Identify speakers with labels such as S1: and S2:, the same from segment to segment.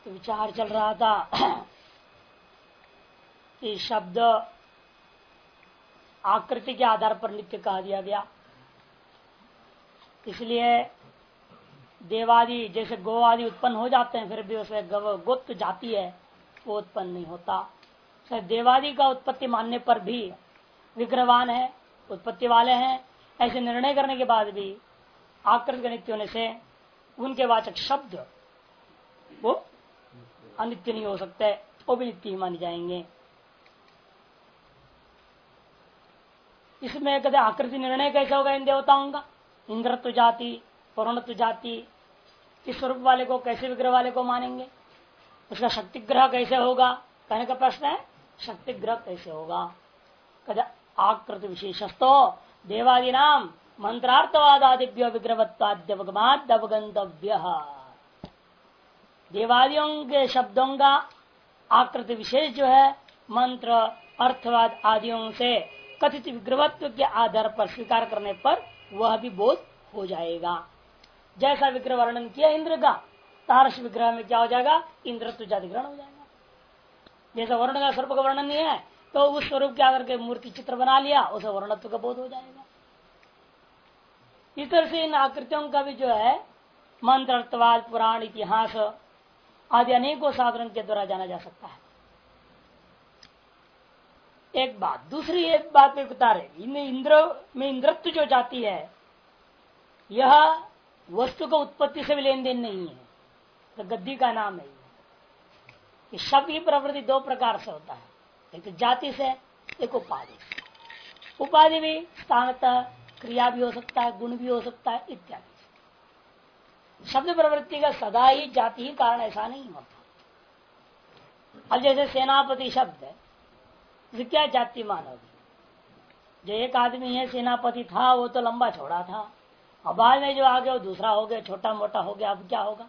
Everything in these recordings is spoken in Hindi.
S1: तो विचार चल रहा था कि शब्द आकृति के आधार पर नित्य कहा दिया गया, इसलिए देवादि जैसे गो आदि उत्पन्न हो जाते हैं, फिर भी उसमें गोत्र जाति है वो उत्पन्न नहीं होता। देवादि का उत्पत्ति मानने पर भी विग्रहवान है, उत्पत्ति वाले हैं, ऐसे निर्णय करने के बाद भी आकृति नित्य होने से उनके वाचक शब्द वो अनित्य नहीं हो सकते, वो भी नित्य ही माने जाएंगे। इसमें कहते आकृति निर्णय कैसे होगा इन देवताओं का? इंद्रत्व जाति, वरुणत्व जाति, इस स्वरूप वाले को कैसे विग्रह वाले को मानेंगे? उसका शक्ति ग्रह कैसे होगा कहने का प्रश्न है। शक्ति ग्रह कैसे होगा? कहते आकृति विशेषस्तो देवादि नाम मंत्रार्थवादादिभ्यो विग्रहत्वाद्यवगमाद्यवगंतव्य। देवादियों के शब्दों का आकृति विशेष जो है मंत्र अर्थवाद आदियों से कथित विग्रहत्व के आधार पर स्वीकार करने पर वह भी बोध हो जाएगा। जैसा विग्रह वर्णन किया इंद्र का, तारस विग्रह में क्या हो जाएगा? इंद्रत्व जाति ग्रहण हो जाएगा। जैसा वर्ण का स्वरूप का वर्णन नहीं है तो उस स्वरूप के आधार के मूर्ति चित्र बना लिया, उसे वर्णत्व का बोध हो जाएगा। इस तरह से इन आकृतियों का भी जो है मंत्र अर्थवाद पुराण इतिहास आदि अनेकों साधन के द्वारा जाना जा सकता है। एक बात, दूसरी एक बात में बता रहे, इंद्र में इंद्रत्व जो जाती है यह वस्तु को उत्पत्ति से भी लेन देन नहीं है, तो गद्दी का नाम है। ये शब्द की प्रवृत्ति दो प्रकार से होता है, एक तो जाति से, एक उपाधि से। उपाधि भी स्थानतः क्रिया भी हो सकता है, गुण भी हो सकता है इत्यादि। शब्द प्रवृत्ति का सदा ही जाति ही कारण ऐसा नहीं होता। अब जैसे सेनापति शब्द है, क्या जाति मानोगे? जो एक आदमी है सेनापति था वो तो लंबा चौड़ा था, और बाद में जो आ गया वो दूसरा हो गया, छोटा मोटा हो गया, अब क्या होगा?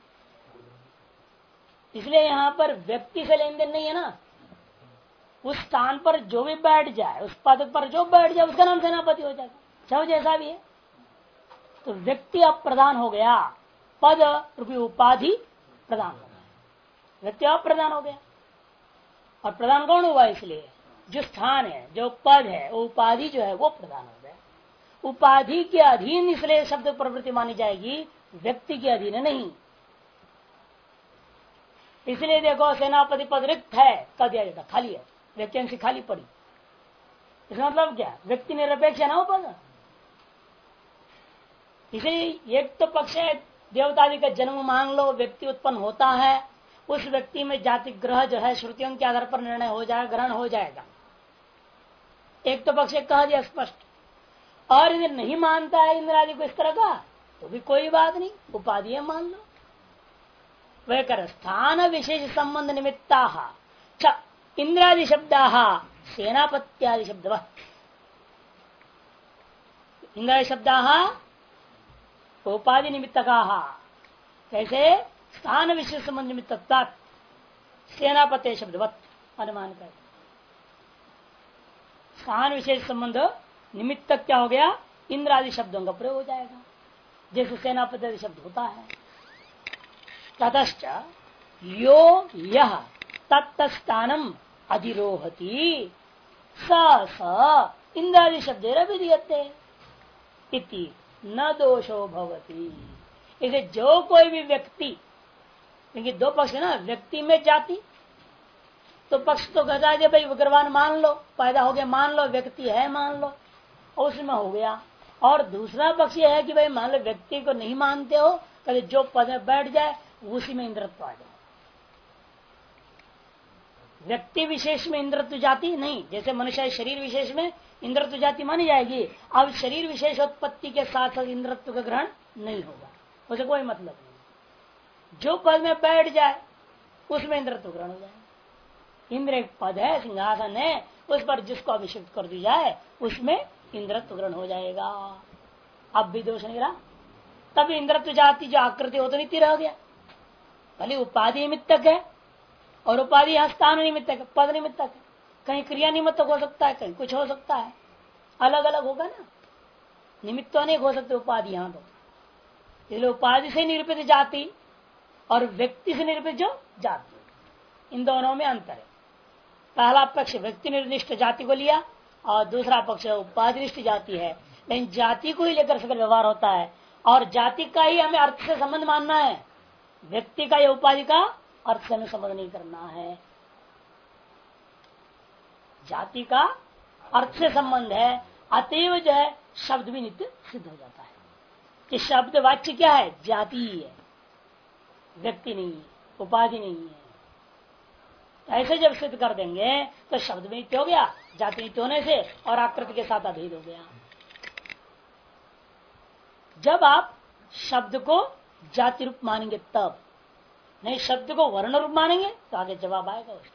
S1: इसलिए यहाँ पर व्यक्ति से लेन देन नहीं है ना। उस स्थान पर जो भी बैठ जाए, उस पद पर जो बैठ जाए उसका नाम सेनापति हो जाएगा, चाहे जैसा भी है। तो व्यक्ति अब प्रदान हो गया, पद रूपी उपाधि प्रदान हो गया, व्यक्ति अब प्रदान हो गया। और प्रदान कौन हुआ? इसलिए जो स्थान है, जो पद है, वो उपाधि जो है वो प्रदान हो गया। उपाधि के अधीन इसलिए शब्द प्रवृत्ति मानी जाएगी, व्यक्ति के अधीन नहीं। इसलिए देखो सेनापति पद रिक्त है, कह दिया जाता खाली है, वैकेंसी खाली पड़ी। इसका मतलब क्या? व्यक्ति निरपेक्ष है ना वो पद। इसलिए एक तो पक्ष है देवतादि का जन्म मान लो, व्यक्ति उत्पन्न होता है, उस व्यक्ति में जाति ग्रह जो है श्रुतियों के आधार पर निर्णय हो जाएगा, ग्रहण हो जाएगा। एक तो पक्ष कह दिया स्पष्ट। और यदि नहीं मानता है इंद्र आदि को इस तरह का, तो भी कोई बात नहीं, उपाधि मान लो। वह कर स्थान विशेष संबंध निमित्ता इंद्रादि शब्दा सेनापत्यादि शब्द। इंद्रादि शब्दा उपाधि निमित्त का, कैसे? स्थान विशेष संबंध निमित्त सेनापत्य शब्दवत अनुमान कर। स्थान विशेष संबंध निमित्त क्या हो गया? इंद्र आदि शब्दों का प्रयोग हो जाएगा, जैसे सेनापति आदि शब्द होता है। ततश्च यो यह तत्स्थानम अधिरोहति स इंद्रादि शब्देर विधीयते इति न दोषो भवति। इसे जो कोई भी व्यक्ति, क्योंकि दो पक्ष है ना, व्यक्ति में जाति, तो पक्ष तो कहता है भाई विग्रहवान मान लो, पैदा हो गया मान लो, व्यक्ति है मान लो, और उसमें हो गया। और दूसरा पक्ष यह है कि भाई मान लो व्यक्ति को नहीं मानते हो, कभी जो पद में बैठ जाए उसी में इंद्रत्व आ जाए। व्यक्ति विशेष में इंद्रत्व जाति नहीं, जैसे मनुष्य शरीर विशेष में इंद्रत्व जाति मानी जाएगी, अब शरीर विशेषोत्पत्ति के साथ साथ इंद्रत्व का ग्रहण नहीं होगा, उसे कोई मतलब नहीं। जो पद में बैठ जाए उसमें इंद्रत्व ग्रहण हो जाए। इंद्र एक पद है, सिंहासन है, उस पर जिसको अभिषिक्त कर दी जाए उसमें इंद्रत्व ग्रहण हो जाएगा। अब भी दोष नहीं रहा, तब इंद्रत्व जाति जो आकृति हो तो नित्य रह गया। भले उपाधि निमित्तक है, और उपाधि यहाँ स्थान निमित्तक है, पद निमित्तक है, कहीं क्रिया निमित्तक हो सकता है, कहीं कुछ हो सकता है, अलग अलग होगा ना, निमित्त अनेक हो सकते उपाधि। यहाँ तो इसलिए उपाधि से निरूपित जाति और व्यक्ति से निरूपित जो जाति, इन दोनों में अंतर है। पहला पक्ष व्यक्ति निर्दिष्ट जाति को लिया और दूसरा पक्ष उपाधिनिष्ठ जाति है। लेकिन जाति को ही लेकर सकल व्यवहार होता है और जाति का ही हमें अर्थ से संबंध मानना है, व्यक्ति का या उपाधि का अर्थ से हमें संबंध नहीं करना है। जाति का अर्थ से संबंध है, अतएव जो है शब्द भी नित्य सिद्ध हो जाता है कि शब्द वाच्य क्या है, जाति ही है, व्यक्ति नहीं है, उपाधि नहीं है। ऐसे जब सिद्ध कर देंगे तो शब्द भी नित्य हो गया, जाति नित्य होने से, और आकृति के साथ अभेद हो गया। जब आप शब्द को जाति रूप मानेंगे तब, नहीं शब्द को वर्ण रूप मानेंगे तो आगे जवाब आएगा उसका।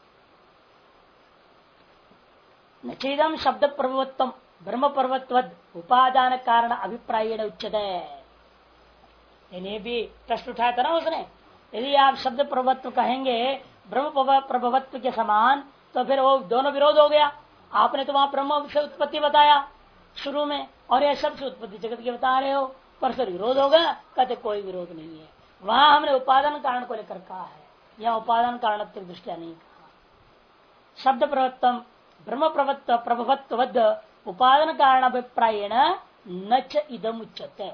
S1: नचेदम शब्द प्रभुत्वम ब्रह्म पर्वत्वद उपादान कारण अभिप्राय उच्चते। इन्हें भी प्रश्न उठाया था ना उसने, यदि आप शब्द प्रभुत्व कहेंगे ब्रह्म प्रभुत्व के समान तो फिर वो दोनों विरोध हो गया। आपने तो वहां ब्रह्म से उत्पत्ति बताया शुरू में, और यह शब्द से उत्पत्ति जगत की बता रहे हो, परस्पर विरोध होगा। कहते कोई विरोध नहीं है, वहां हमने उपादान कारण को लेकर कहा है, यह उपादान कारण दृष्टिया नहीं कहा। शब्द प्रभुत्व ब्रह्म प्रभुत्ववद उपादान कारण अभिप्रायण न च इदम उच्यते।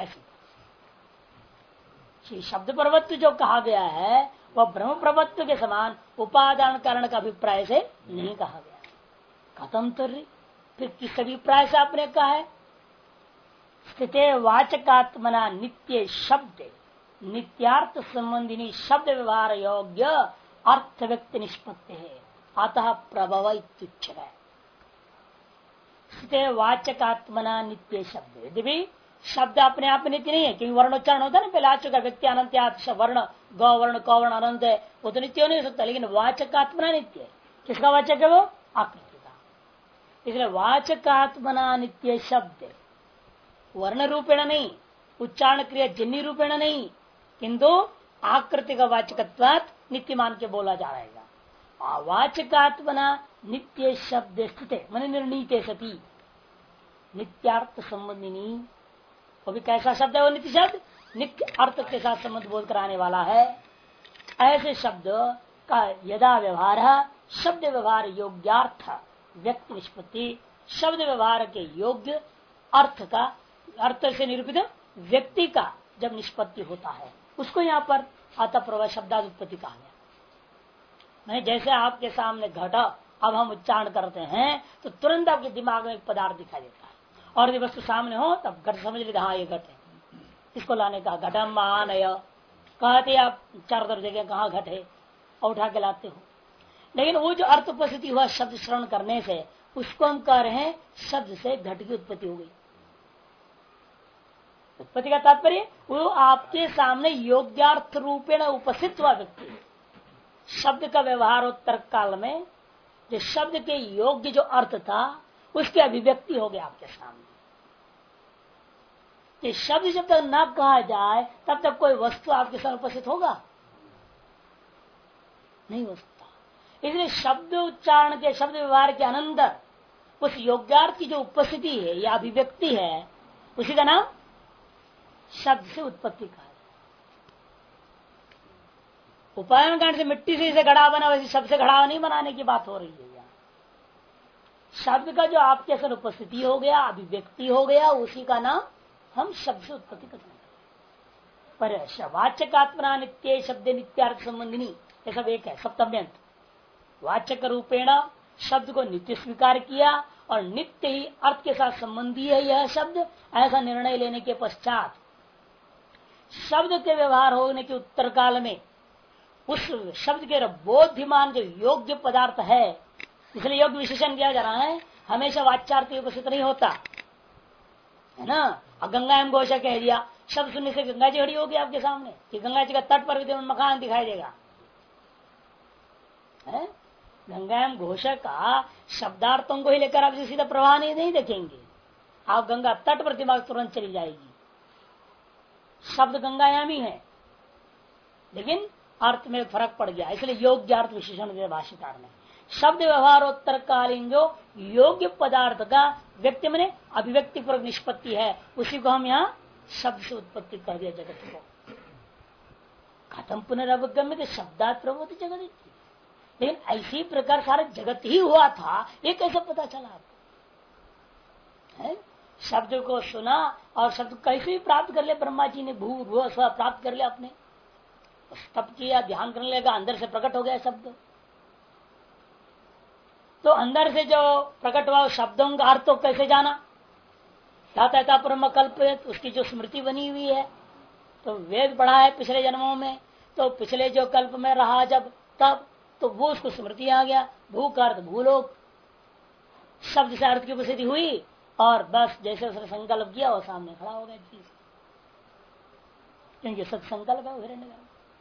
S1: ऐसे शब्द प्रभुत्व जो कहा गया है वह ब्रह्म प्रभुत्व के समान उपादान कारण का अभिप्राय से नहीं कहा गया। खत्म तो फिर किस अभिप्राय से आपने कहा है? स्थिते वाचकात्मना नित्य शब्द नित्यार्थ संबंधिनी शब्द व्यवहार योग्य अर्थ व्यक्ति निष्पत्ति है, अतः प्रभव इत्युच्यते। स्थिते वाचकात्मना नित्य शब्द, यदि भी शब्द अपने आप में नित्य नहीं है, क्योंकि वर्णोच्चारण होता है ना, पहले आ चुका व्यक्ति अनंत वर्ण गौवर्ण कौवर्ण अनंत है, वो तो नित्य नहीं हो सकता, लेकिन वाचकात्मना नित्य है। किसका वाचक है वो? आकृति का। इसलिए वाचकात्मना नित्य शब्द वर्ण रूपेण नहीं, उच्चारण क्रिया जन्य रूपेण नहीं, किंतु आकृति का वाचकत्वात् नित्य मान के बोला जा रहेगा। वाचकात्मना नित्य शब्द स्थित मन निर्णीते सती नित्यार्थ संबंधिनी, वो भी कैसा शब्द है? वो नित्य शब्द नित्य अर्थ के साथ संबंध बोध कराने वाला है। ऐसे शब्द का यदा व्यवहार शब्द व्यवहार योग्यार्थ व्यक्ति निष्पत्ति, शब्द व्यवहार के योग्य अर्थ का अर्थ से निरूपित व्यक्ति का जब निष्पत्ति होता है उसको यहाँ पर अतः प्रभव शब्दाद उत्पत्ति कहा गया। मैं जैसे आपके सामने घट अब हम उच्चारण करते हैं तो तुरंत आपके दिमाग में एक पदार्थ दिखाई देता है, और यदि वस्तु सामने हो तब घट समझ लेते हाँ ये घट है। इसको लाने का घटम महानय कहते आप चारों तरफ जगह कहाँ घट है और उठा के लाते हो, लेकिन वो जो अर्थ उपस्थिति हुआ शब्द श्रवण करने से उसको हम कह रहे हैं शब्द से घट की उत्पत्ति हो गई। उत्पत्ति का तात्पर्य वो आपके सामने योग्यार्थ रूपेण उपस्थित हुआ व्यक्ति, शब्द का व्यवहारोत्तर काल में जो शब्द के योग्य जो अर्थ था उसकी अभिव्यक्ति हो गया आपके सामने। ये शब्द जब तक न कहा जाए तब तक कोई वस्तु आपके सामने उपस्थित होगा नहीं हो सकता। इसलिए शब्द उच्चारण के शब्द व्यवहार के अनंतर उस योग्यार्थ की जो उपस्थिति है या अभिव्यक्ति है उसी का नाम शब्द से उत्पत्ति कहा। उपायन कांड से मिट्टी से इसे घड़ा बना, वैसे शब्द से घड़ा नहीं बनाने की बात हो रही है। शब्द का जो आपके असर उपस्थिति हो गया, अभिव्यक्ति हो गया, उसी का नाम हम शब्द से उत्पत्ति करते हैं। पर वाचकात्मना नित्य शब्द नित्यार्थ संबंधिनी ये सब एक है सप्तम्यंत। वाचक रूपेण शब्द को नित्य स्वीकार किया और नित्य ही अर्थ के साथ संबंधी है यह शब्द, ऐसा निर्णय लेने के पश्चात शब्द के व्यवहार होने के उत्तर काल में उस शब्द के बोध्यमान जो योग्य पदार्थ है, इसलिए योग्य विशेषण किया जा रहा है, हमेशा वाच्यार्थ उपस्थित नहीं होता है ना। गंगा एवं घोषा कह दिया, शब्द सुनने से गंगा जी खड़ी होगी आपके सामने कि गंगा जी का तट पर भी मकान दिखाई देगा। गंगा एवं घोषा का शब्दार्थों को ही लेकर आप सीधा प्रवाह नहीं देखेंगे, आप गंगा तट पर दिमाग तुरंत चली जाएगी। शब्द गंगायामी है लेकिन अर्थ में फर्क पड़ गया, इसलिए योग्य अर्थ विशेषण दिया भाष्यकार ने। शब्द व्यवहारोत्तर कालीन जो योग्य पदार्थ का व्यक्ति में अभिव्यक्ति पूर्वक निष्पत्ति है उसी को हम यहाँ शब्द से उत्पत्ति कर दिया जगत को। खत्म पुनर्वगम्य तो शब्दात प्रभुति जगत ही थी। लेकिन ऐसी प्रकार सारा जगत ही हुआ था, ये कैसे पता चला आपको? शब्द को सुना और शब्द कैसे भी प्राप्त कर ले, ब्रह्मा जी ने भू भू स्व प्राप्त कर लिया, अपने तप किया, ध्यान करने लगा, अंदर से प्रकट हो गया शब्द। तो अंदर से जो प्रकट हुआ शब्दों का अर्थ तो कैसे जाना? था परम कल्प, उसकी जो स्मृति बनी हुई है, तो वेद पढ़ा है पिछले जन्मों में, तो पिछले जो कल्प में रहा जब तब, तो वो उसको स्मृति आ गया। भू का अर्थ भूलोक, शब्द से अर्थ की उपस्थिति हुई और बस जैसे उसने संकल्प किया वो सामने खड़ा हो गया चीज, क्योंकि सत्संकल्प है हिरण्यगर्भ।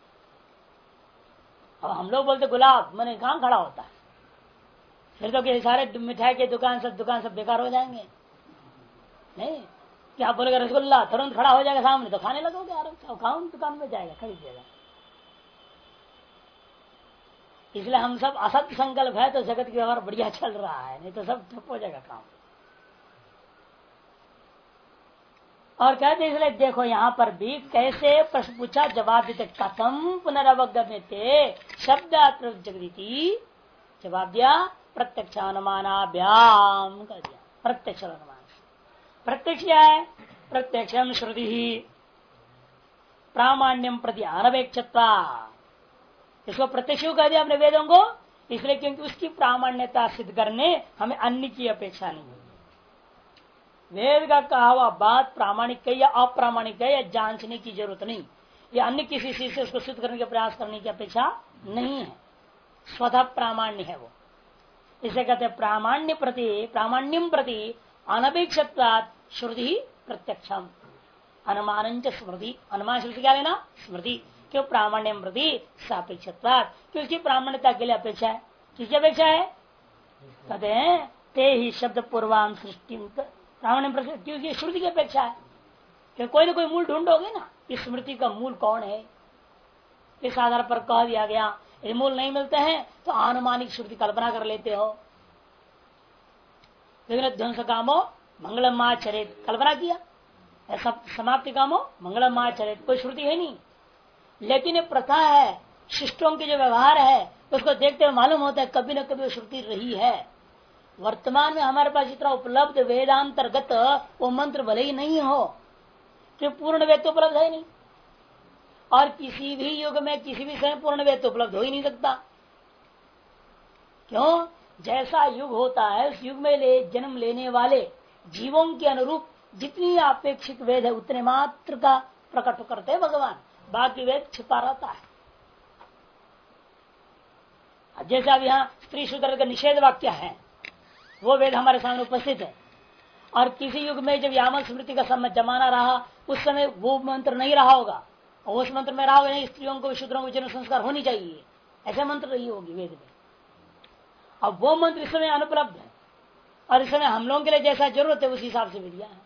S1: अब हम लोग बोलते गुलाब, मैंने कहाँ खड़ा होता है? फिर तो सारे मिठाई के दुकान सब बेकार हो जाएंगे। नहीं, क्या आप बोलेगा रसगुल्ला, तुरंत खड़ा हो जाएगा सामने, तो खाने लगोगे आराम, कौन दुकान में जाएगा, खरीदिएगा। इसलिए हम सब असत्य संकल्प है तो जगत की व्यवहार बढ़िया चल रहा है, नहीं तो सब ठप हो जाएगा काम। और कहते इसलिए देखो यहाँ पर भी कैसे प्रश्न पूछा, जवाब देते कथम पुनरवगम्यते शब्दात् जगती, जवाब दिया प्रत्यक्ष अनुमानाभ्याम कर दिया। प्रत्यक्ष अनुमान, प्रत्यक्ष क्या है? प्रत्यक्षम श्रुति ही प्रामाण्यम प्रति अनपेक्षता, इसको प्रत्यक्ष कह दिया अपने वेदों को, इसलिए क्योंकि उसकी प्रामाण्यता सिद्ध करने हमें अन्य की अपेक्षा नहीं है। वेद का कहा हुआ बात प्रामाणिक है या अप्रामाणिक है या जांचने की जरूरत नहीं, या अन्य किसी चीज से उसको सिद्ध करने का प्रयास करने की अपेक्षा नहीं है, स्वतः प्रामाण्य है वो। इसे कहते हैं प्रामाण्यम प्रति अनपेक्षत्वात् श्रुति प्रत्यक्षम अनुमान स्मृति। अनुमान श्रुति क्या लेना? स्मृति। क्यों? प्रामाण्यम प्रति सापेक्षत्वात्, क्योंकि प्रामाण्यता के लिए अपेक्षा है। किसकी अपेक्षा है? कहते हैं ते ही शब्द पूर्वाम सृष्टि, प्रामाण्यम प्रति, क्योंकि श्रुति की अपेक्षा है कि कोई ना कोई मूल ढूंढोगे ना, इस स्मृति का मूल कौन है, इस आधार पर कह दिया गया। ये मूल नहीं मिलते हैं तो अनुमानिक श्रुति कल्पना कर लेते हो। ध्वंस कामो मंगलम आचरित, कल्पना किया, ऐसा समाप्ति कामो मंगलम आचरित, कोई श्रुति है नहीं। लेकिन ये प्रथा है, शिष्टों के जो व्यवहार है उसको देखते हुए मालूम होता है कभी न कभी वो श्रुति रही है। वर्तमान में हमारे पास इतना उपलब्ध वेदांतर्गत वो मंत्र भले ही नहीं हो, कि पूर्ण वेद तो उपलब्ध है नहीं, और किसी भी युग में किसी भी समय पूर्ण वेद तो उपलब्ध हो ही नहीं सकता। क्यों? जैसा युग होता है उस युग में जन्म लेने वाले जीवों के अनुरूप जितनी अपेक्षित वेद है उतने मात्र का प्रकट करते हैं भगवान, बाकी वेद छिपा रहता है। जैसा अब यहाँ स्त्री शूद्र का निषेध वाक्य है, वो वेद हमारे सामने उपस्थित है, और किसी युग में जब यामक स्मृति का समय जमाना रहा उस समय वो मंत्र नहीं रहा होगा, और उस मंत्र में रहा होगा स्त्रियों को शूद्रों को जन्म संस्कार होनी चाहिए, ऐसे मंत्र रही होगी वेद में। अब वो मंत्र इस समय अनुपलब्ध है, और इस समय हम लोगों के लिए जैसा जरूरत है उस हिसाब से विधियां है।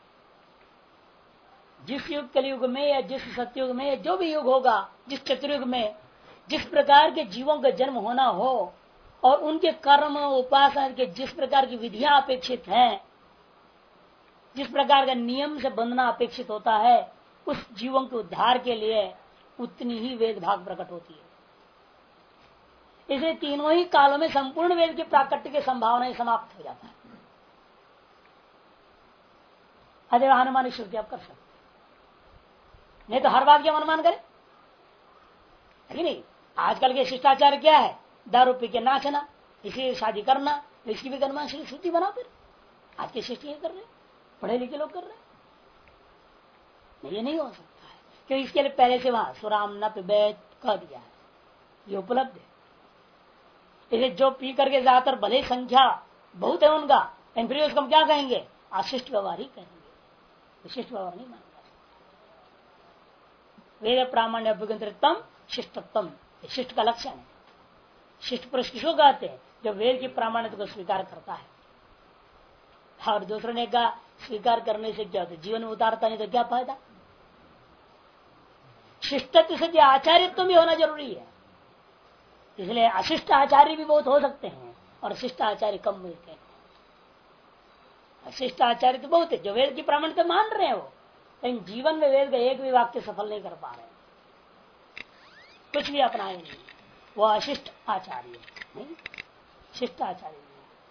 S1: जिस युग कलयुग में या जिस सतयुग में या जो भी युग होगा, जिस चतुर्युग में जिस प्रकार के जीवों का जन्म होना हो और उनके कर्म उपासना के जिस प्रकार की विधियां अपेक्षित हैं, जिस प्रकार का नियम से बंधना अपेक्षित होता है, उस जीवों के उद्धार के लिए उतनी ही वेद भाग प्रकट होती है। इसलिए तीनों ही कालों में संपूर्ण वेद की प्राकट्य की संभावना समाप्त हो जाता है। अरे अनुमानिक श्रुति आप कर सकते, नहीं तो हर बात की अनुमान करें नहीं। आजकल के शिष्टाचार क्या है? दारू पी के नाचना, इसी शादी करना, इसकी भी अनुमान श्रुति बना। फिर आज के शिष्ट ये कर रहे, पढ़े लिखे लोग कर रहे, ये नहीं हो सकता है, क्योंकि इसके लिए पहले से वहां सुराम न पिबैत कह दिया है, ये उपलब्ध है। इसलिए जो पी करके ज्यादातर भले संख्या बहुत है उनका, लेकिन फिर उसको हम क्या कहेंगे? अशिष्ट व्यवहार ही कहेंगे, विशिष्ट व्यवहार नहीं मानता। वेद प्रामाण्य अभ्युगंतम शिष्टत्म, शिष्ट का लक्षण है। शिष्ट पुरुष किसको कहते हैं? जो वेद की प्रामाण्यता को स्वीकार करता है। और दूसरों ने कहा स्वीकार करने से क्या होता है? जीवन में उतारता नहीं तो क्या फायदा? शिष्टत्व से आचार्यत्व भी होना जरूरी है। इसलिए अशिष्ट आचार्य भी बहुत हो सकते हैं और शिष्ट आचार्य कम मिलते हैं। अशिष्ट आचार्य तो बहुत है जो वेद की प्रामाण्यता मान रहे हैं वो, लेकिन जीवन में वेद का एक भी वाक्य सफल नहीं कर पा रहे। कुछ भी अपनाए नहीं, वह अशिष्ट आचार्य नहीं, शिष्ट आचार्य नहीं।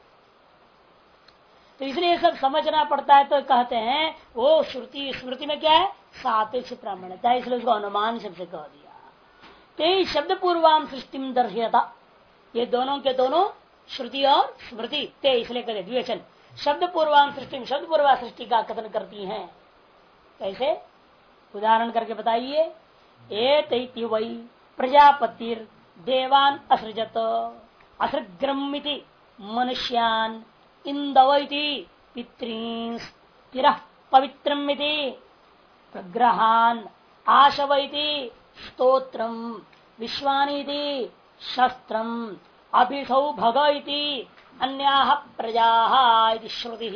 S1: तो इसलिए सब समझना पड़ता है। तो कहते हैं वो श्रुति, स्मृति में क्या है, सापेक्ष प्रामाण्यता, इसलिए उसको अनुमान शब्द से कह दिया। ते शब्द पूर्वाम सृष्टि दर्शयता, ये दोनों के दोनों श्रुति और स्मृति, ते इसलिए कहते द्विवचन, शब्द पूर्वाम सृष्टि, शब्द पूर्वा सृष्टि का कथन करती हैं। कैसे, उदाहरण करके बताइए। एतैति वै प्रजापतिर देवान असृजत असृग्रमिति मनुष्यान इंदवैति पितॄंस तिरः पवित्रमिति प्रग्रहान आशवैति स्तोत्रम विश्वानीति शस्त्रम अभिसौ भग इति अन्याः प्रजाः इति श्रुति।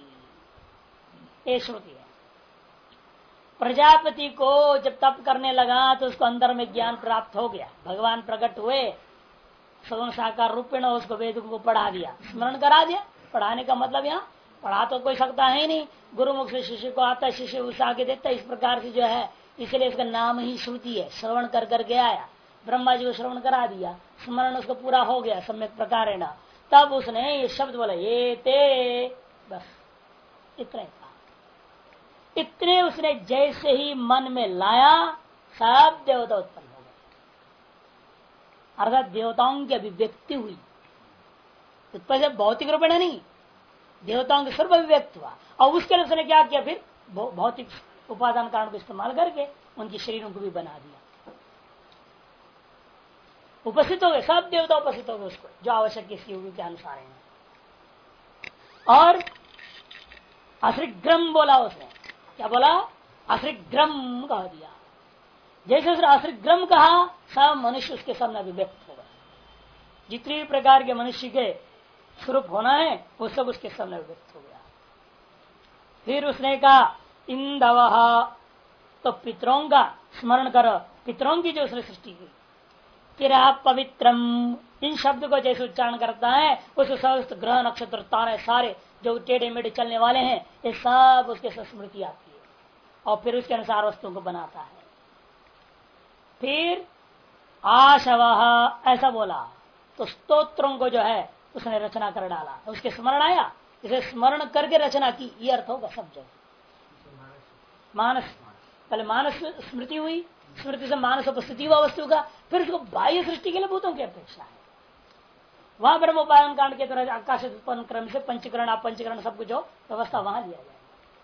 S1: ये श्रुति है। प्रजापति को जब तप करने लगा तो उसको अंदर में ज्ञान प्राप्त हो गया, भगवान प्रकट हुए सगुण साकार रूपेण, उसको वेद को पढ़ा दिया, स्मरण करा दिया। पढ़ाने का मतलब यहाँ पढ़ा तो कोई सकता है नहीं, गुरुमुख से शिष्य को आता है, शिष्य उसे आगे देता है, इस प्रकार से जो है, इसलिए इसका नाम ही श्रुति है। श्रवण कर करके आया, ब्रह्मा जी को श्रवण करा दिया, स्मरण उसको पूरा हो गया सम्यक प्रकार है ना, तब उसने ये शब्द बोला ये ते, बस इतना ही था। इतने उसने जैसे ही मन में लाया सब देवता उत्पन्न हो गए, अर्थात देवताओं की अभिव्यक्ति हुई। उत्पन्न भौतिक रूप में नहीं, देवताओं के सर्व अभिव्यक्त हुआ। और उसके लिए उसने क्या किया, फिर भौतिक उपादान कारण को इस्तेमाल करके उनकी शरीरों को भी बना दिया। उपस्थित हो गए सब देवता, उपस्थित हो गए उसको जो आवश्यक किसी योगी के अनुसार है। और अश्रिग्रम बोला उसने, क्या बोला, अश्रिग्रम कह दिया। जैसे उसने अश्रिग्रम कहा, सब मनुष्य उसके सामने अभिव्यक्त हो गए। जितनी भी प्रकार के मनुष्य के स्वरूप होना है वो सब उसके सामने अभिव्यक्त हो गया। फिर उसने कहा इंदवः, तो पितरों का स्मरण करो, पितरों की जो उसने सृष्टि की। तिरः पवित्रम, इन शब्द को जैसे उच्चारण करता है उस समस्त ग्रह नक्षत्र तारे सारे जो टेढ़े मेढ़े चलने वाले हैं, ये सब उसके स्मृति आती है और फिर उसके अनुसार वस्तुओं को बनाता है। फिर आशवः ऐसा बोला, तो स्तोत्रों को जो है उसने रचना कर डाला, उसके स्मरण आया, इसे स्मरण करके रचना की, ये अर्थ होगा सब जगह। मानस, पहले मानस स्मृति हुई, स्मृति से मानस उपस्थिति हुआ वस्तु का, फिर उसको बाह्य सृष्टि के लिए भूतों की अपेक्षा है। वहां ब्रह्म उपादान कांड के तरह आकाश उत्पन्न क्रम से पंचकरण अपंचकरण सब कुछ जो व्यवस्था वहां लिया जाए।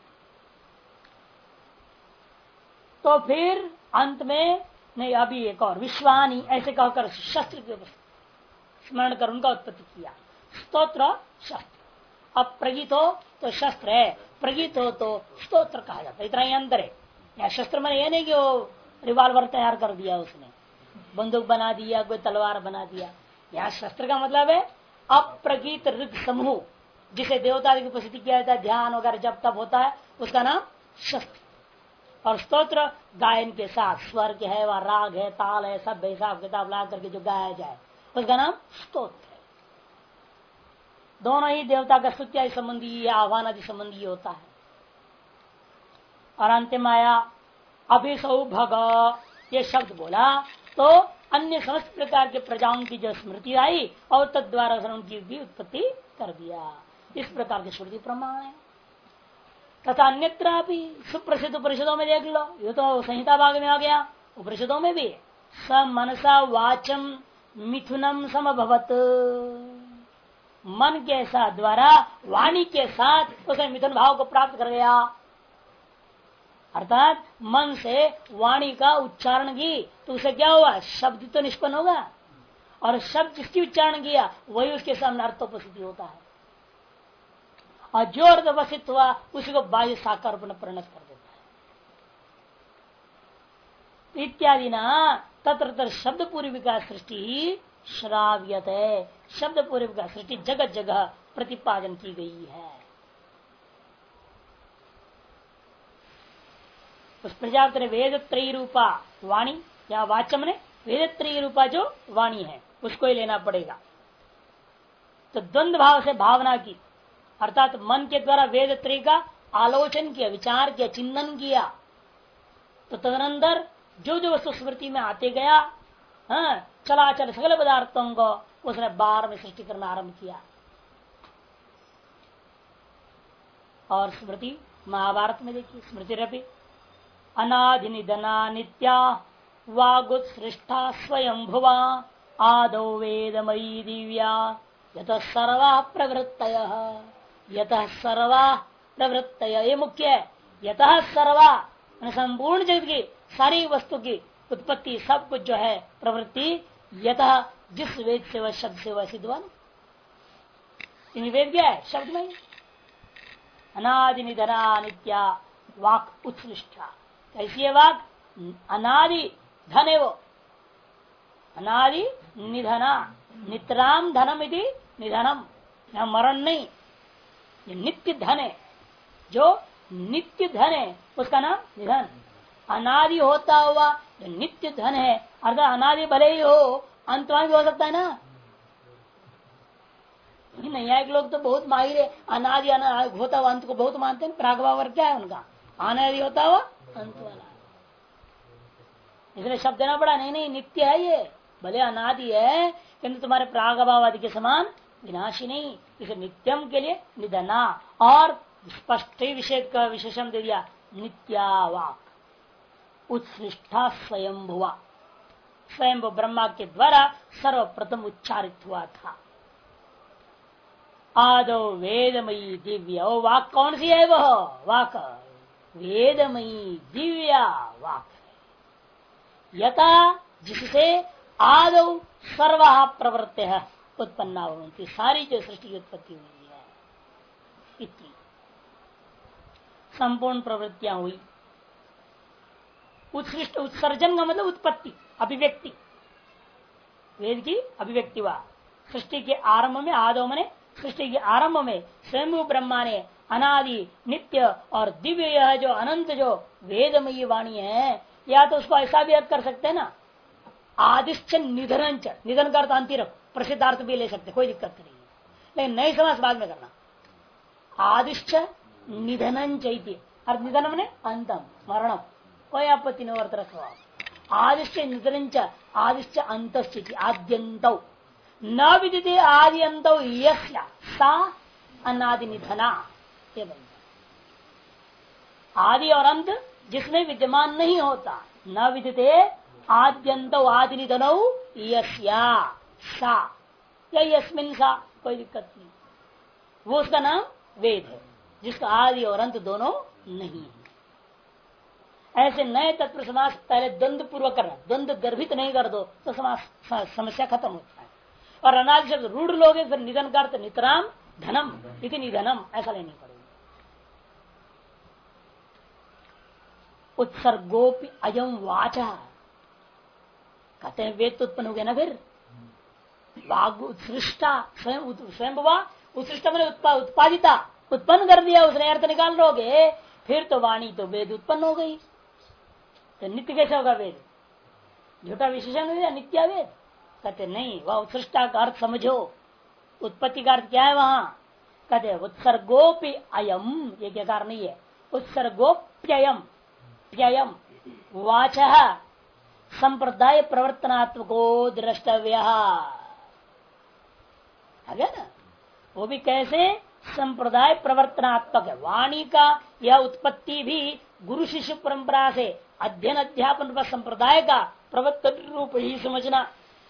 S1: तो फिर अंत में नहीं, अभी एक और विश्वानी ऐसे कहकर शस्त्र की स्मरण कर उनका उत्पत्ति किया। स्तोत्र शस्त्र, अब प्रगीत हो तो शस्त्र है, प्रगीत हो तो स्तोत्र कहा जाता है। इतना ही अंतर है। या शस्त्र में ये नहीं कि वो रिवाल्वर तैयार कर दिया उसने, बंदूक बना दिया, कोई तलवार बना दिया। यहाँ शस्त्र का मतलब है अप्रगीत ऋग समूह, जिसे देवता की उपस्थिति किया जाता है, ध्यान वगैरह जब तब होता है, उसका नाम शस्त्र। और स्तोत्र गायन के साथ, स्वर के है, वह राग है, ताल है, सब हिसाब किताब ला करके जो गाया जाए उसका नाम स्तोत्र है। दोनों ही देवता का स्तुत्या संबंधी या आह्वान आदि संबंधी होता है। और अंतिम आया अभिसौ भग, ये शब्द बोला तो अन्य समस्त प्रकार के प्रजाओं की जो स्मृति आई और तद्वारा उनकी भी उत्पत्ति कर दिया। इस प्रकार के श्रुति प्रमाण है। तथा अन्यत्र भी सुप्रसिद्ध उपनिषदों में देख लो, ये तो संहिता भाग में आ गया, उपनिषदों में भी स मनसा वाचम मिथुनम समभवत, मन के साथ द्वारा वाणी के साथ उसे मिथुन भाव को प्राप्त कर गया। अर्थात मन से वाणी का उच्चारण की तो उसे क्या हुआ, शब्द तो निष्पन्न होगा, और शब्द जिसकी उच्चारण किया वही उसके सामने अर्थोपस्थिति होता है, और जो अर्थ उपस्थित हुआ उसी को बाह्य साकार रूप में परिणत कर देता है। इत्यादि ना तत्र शब्द पूर्व विकास सृष्टि श्राव्यत है, शब्द पूर्व विकास सृष्टि जगह जगह प्रतिपादन की गई है। उस प्रजापति ने वेद त्रयी रूपा वाणी या वाचम ने वेद त्रयी रूपा जो वाणी है उसको ही लेना पड़ेगा। तो द्वंद्व भाव से भावना की, अर्थात मन के द्वारा वेद त्रयी का आलोचन किया, विचार किया, चिंतन किया, तो तदनंतर जो जो वस्तु स्मृति में आते गया हाँ, चला चल सकल पदार्थों को उसने बार में सृष्टि करना आरंभ किया। और स्मृति महाभारत में देखिए, स्मृति रपि अनादि निधना नित्या वागुत्सृष्टा स्वयं भुवा आदौ वेदमयी दिव्या यतः सर्वा प्रवृत्तय, यतः सर्वा प्रवृत्तय, ये मुख्य है। यतः सर्वा संपूर्ण जगत की सारी वस्तु की उत्पत्ति सब कुछ जो है प्रवृत्ति, यतः जिस वेद से वह शब्द से वह सिद्ध हुआ। वेद क्या है? शब्द में अनादि निधना नित्या वाक उत्सृष्टा। कैसी है वाक? अनादि धन है वो, अनादि निधना, नितराम धनम इति निधनम, यहां मरण नहीं, ये नित्य धन है। जो नित्य धन है उसका नाम निधन। अनादि होता हुआ जो नित्य धन है, अर्थात अनादि भले ही हो अंतवान भी हो सकता है ना। नैयायिक लोग तो बहुत माहिर है, अनादि होता हुआ अंत को बहुत मानते हैं। प्रागभाव क्या है उनका? अनादि होता हुआ अंत वाला, इसलिए शब्द देना पड़ा। नहीं नहीं, नित्य है ये, भले अनादि है किंतु तुम्हारे प्रागभावादि के समान विनाशी नहीं। इसे नित्यम के लिए निधना और स्पष्ट विषय का विशेषण दे दिया, नित्यावाक उत्सृष्टा स्वयंभुवा, स्वयं ब्रह्मा के द्वारा सर्वप्रथम उच्चारित हुआ था। आदो वेदमयी दिव्या, वो वाक कौन सी है? वह वाक वेदमयी दिव्या वाक, यथा जिससे आदौ सर्वा प्रवृत्ति है उत्पन्ना होती, सारी जो सृष्टि की उत्पत्ति हुई है, इतनी संपूर्ण प्रवृत्तियां हुई। उत्सृष्ट, उत्सर्जन का मतलब उत्पत्ति, अभिव्यक्ति, वेद की अभिव्यक्ति हुआ। सृष्टि के आरंभ में, आदो मने सृष्टि के आरंभ में स्वयं ब्रह्मा ने अनादि नित्य और दिव्य यह जो अनंत जो वेदमयी वाणी है, या तो उसको ऐसा भी अर्थ कर सकते हैं ना, आदिश्च निधन, निधन का अर्थ अंति रख, प्रसिद्धार्थ भी ले सकते, कोई दिक्कत नहीं है, लेकिन नई समास बाद में करना। आदिश्च निधन चैत्य, अर्थ निधन ने अंतम मरणम, कोई आपत्ति नहीं, अर्थ रखो आप। आदिश्च निधन, आदिश्च अंत, आद्यंत न विदिते आदि अंत यस्या सा अनादि निधना, आदि और अंत जिसमें विद्यमान नहीं होता, न विदिते आद्यंत आदि निधनौ यस्या सा, या यस्मिन सा, कोई दिक्कत नहीं, वो उसका नाम वेद है जिसका आदि और अंत दोनों नहीं है। ऐसे नए तत्व समास पहले द्वंद्व पूर्वक करना, द्वंद्व गर्भित नहीं कर दो तो समास समस्या खत्म होता है। और अनादि शब्द रूढ़ लोगे फिर निधन का अर्थ नितराम धनम इति निधनम, ऐसा लेनी पड़ेगी। उत्सर्गोपि अयम वाचा, कहते हैं वेद तो उत्पन्न हो गया ना, फिर वाग उत्सृष्टा, स्वयं उत्सृष्टा मैंने उत्पादिता, उत्पन्न कर दिया उसने, अर्थ निकाल लोगे फिर तो वाणी तो वेद उत्पन्न हो गई। तो नित्य कैसे होगा वेद? झूठा विशेषण हो गया नित्या वेद। कहते नहीं, वह उत्सृष्टा का अर्थ समझो, उत्पत्ति का अर्थ क्या है वहां? कहते उत्सर्गोपि अयम, ये क्या कारण नहीं है, उत्सर्गोप्ययम, प्ययम वाचः संप्रदाय प्रवर्तनात्मको द्रष्टव्य, ना वो भी कैसे? संप्रदाय प्रवर्तनात्मक है। वाणी का यह उत्पत्ति भी गुरु शिष्य परंपरा से अध्ययन अध्यापन पर संप्रदाय का प्रवर्तन रूप ही समझना।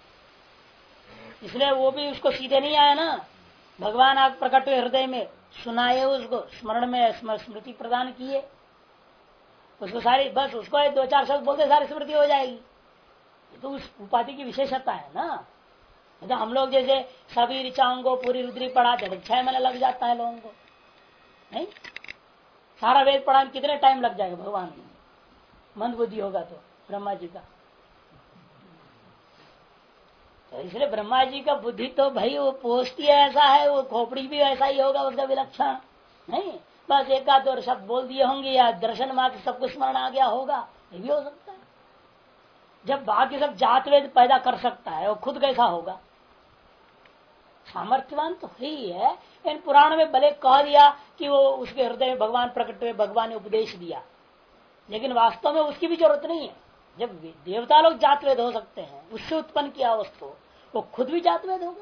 S1: इसलिए वो भी उसको सीधे नहीं आया ना, भगवान आप प्रकट हुए हृदय में, सुनाए उसको, स्मरण में स्मृति प्रदान किए उसको, सारी बस उसको दो चार शब्द बोलते सारी स्मृति हो जाएगी। तो उस उपाधि की विशेषता है ना। तो हम लोग जैसे सभी ऋचाओं को पूरी रुद्री पढ़ाते हैं 6 महीने लग जाता है लोगों को, नहीं? सारा वेद पढ़ाने कितने टाइम लग जाएगा भगवान को? मंद बुद्धि होगा तो ब्रह्मा जी का। तो इसलिए ब्रह्मा जी का बुद्धि तो भाई वो पोस्ट ही ऐसा है, वो खोपड़ी भी ऐसा ही होगा उसका विलक्षण, नहीं बस एक आध और शब्द बोल दिए होंगे या दर्शन मात्र सब कुछ स्मरण आ गया होगा, ये भी हो सकता है। जब बाकी सब जात वेद पैदा कर सकता है वो खुद कैसा होगा? सामर्थ्यवान तो ही है। इन पुराण में भले कह दिया कि वो उसके हृदय में भगवान प्रकट हुए, भगवान ने उपदेश दिया, लेकिन वास्तव में उसकी भी जरूरत नहीं है। जब देवता लोग जातवेद हो सकते हैं, उससे उत्पन्न किया वस्तु वो खुद भी जातवेद होगा।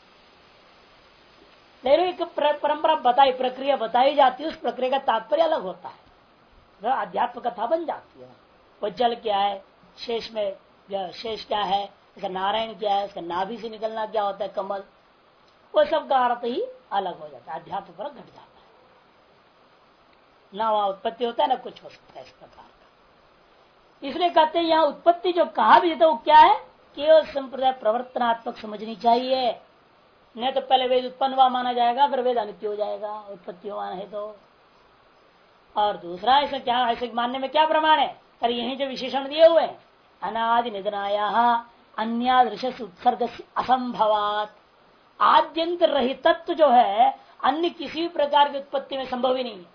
S1: लेकिन एक परंपरा बताई, प्रक्रिया बताई जाती है, उस प्रक्रिया का तात्पर्य अलग होता है, अध्यात्म कथा बन जाती है। वो जल क्या है, शेष में शेष क्या है, इसका नारायण क्या है, इसका नाभि से निकलना क्या होता है, कमल, वो सब का अर्थ ही अलग हो जाता है, अध्यात्म पर घट जाता है। ना वहां उत्पत्ति होता है ना कुछ हो सकता है इस प्रकार का। इसलिए कहते हैं यहाँ उत्पत्ति जो कहा भी जाता है वो क्या है, केवल संप्रदाय प्रवर्तनात्मक समझनी चाहिए। नहीं तो पहले वेद उत्पन्न हुआ माना जाएगा, फिर वेद अनित्य हो जाएगा, उत्पत्ति हुआ है तो। और दूसरा ऐसा क्या, ऐसे मानने में क्या प्रमाण है, पर यही जो विशेषण दिए हुए हैं, अनादि निधनाया अन्यादृश उत्सर्ग असंभवात, आद्यंत रहित तत्व जो है अन्य किसी प्रकार की उत्पत्ति में संभव ही नहीं है।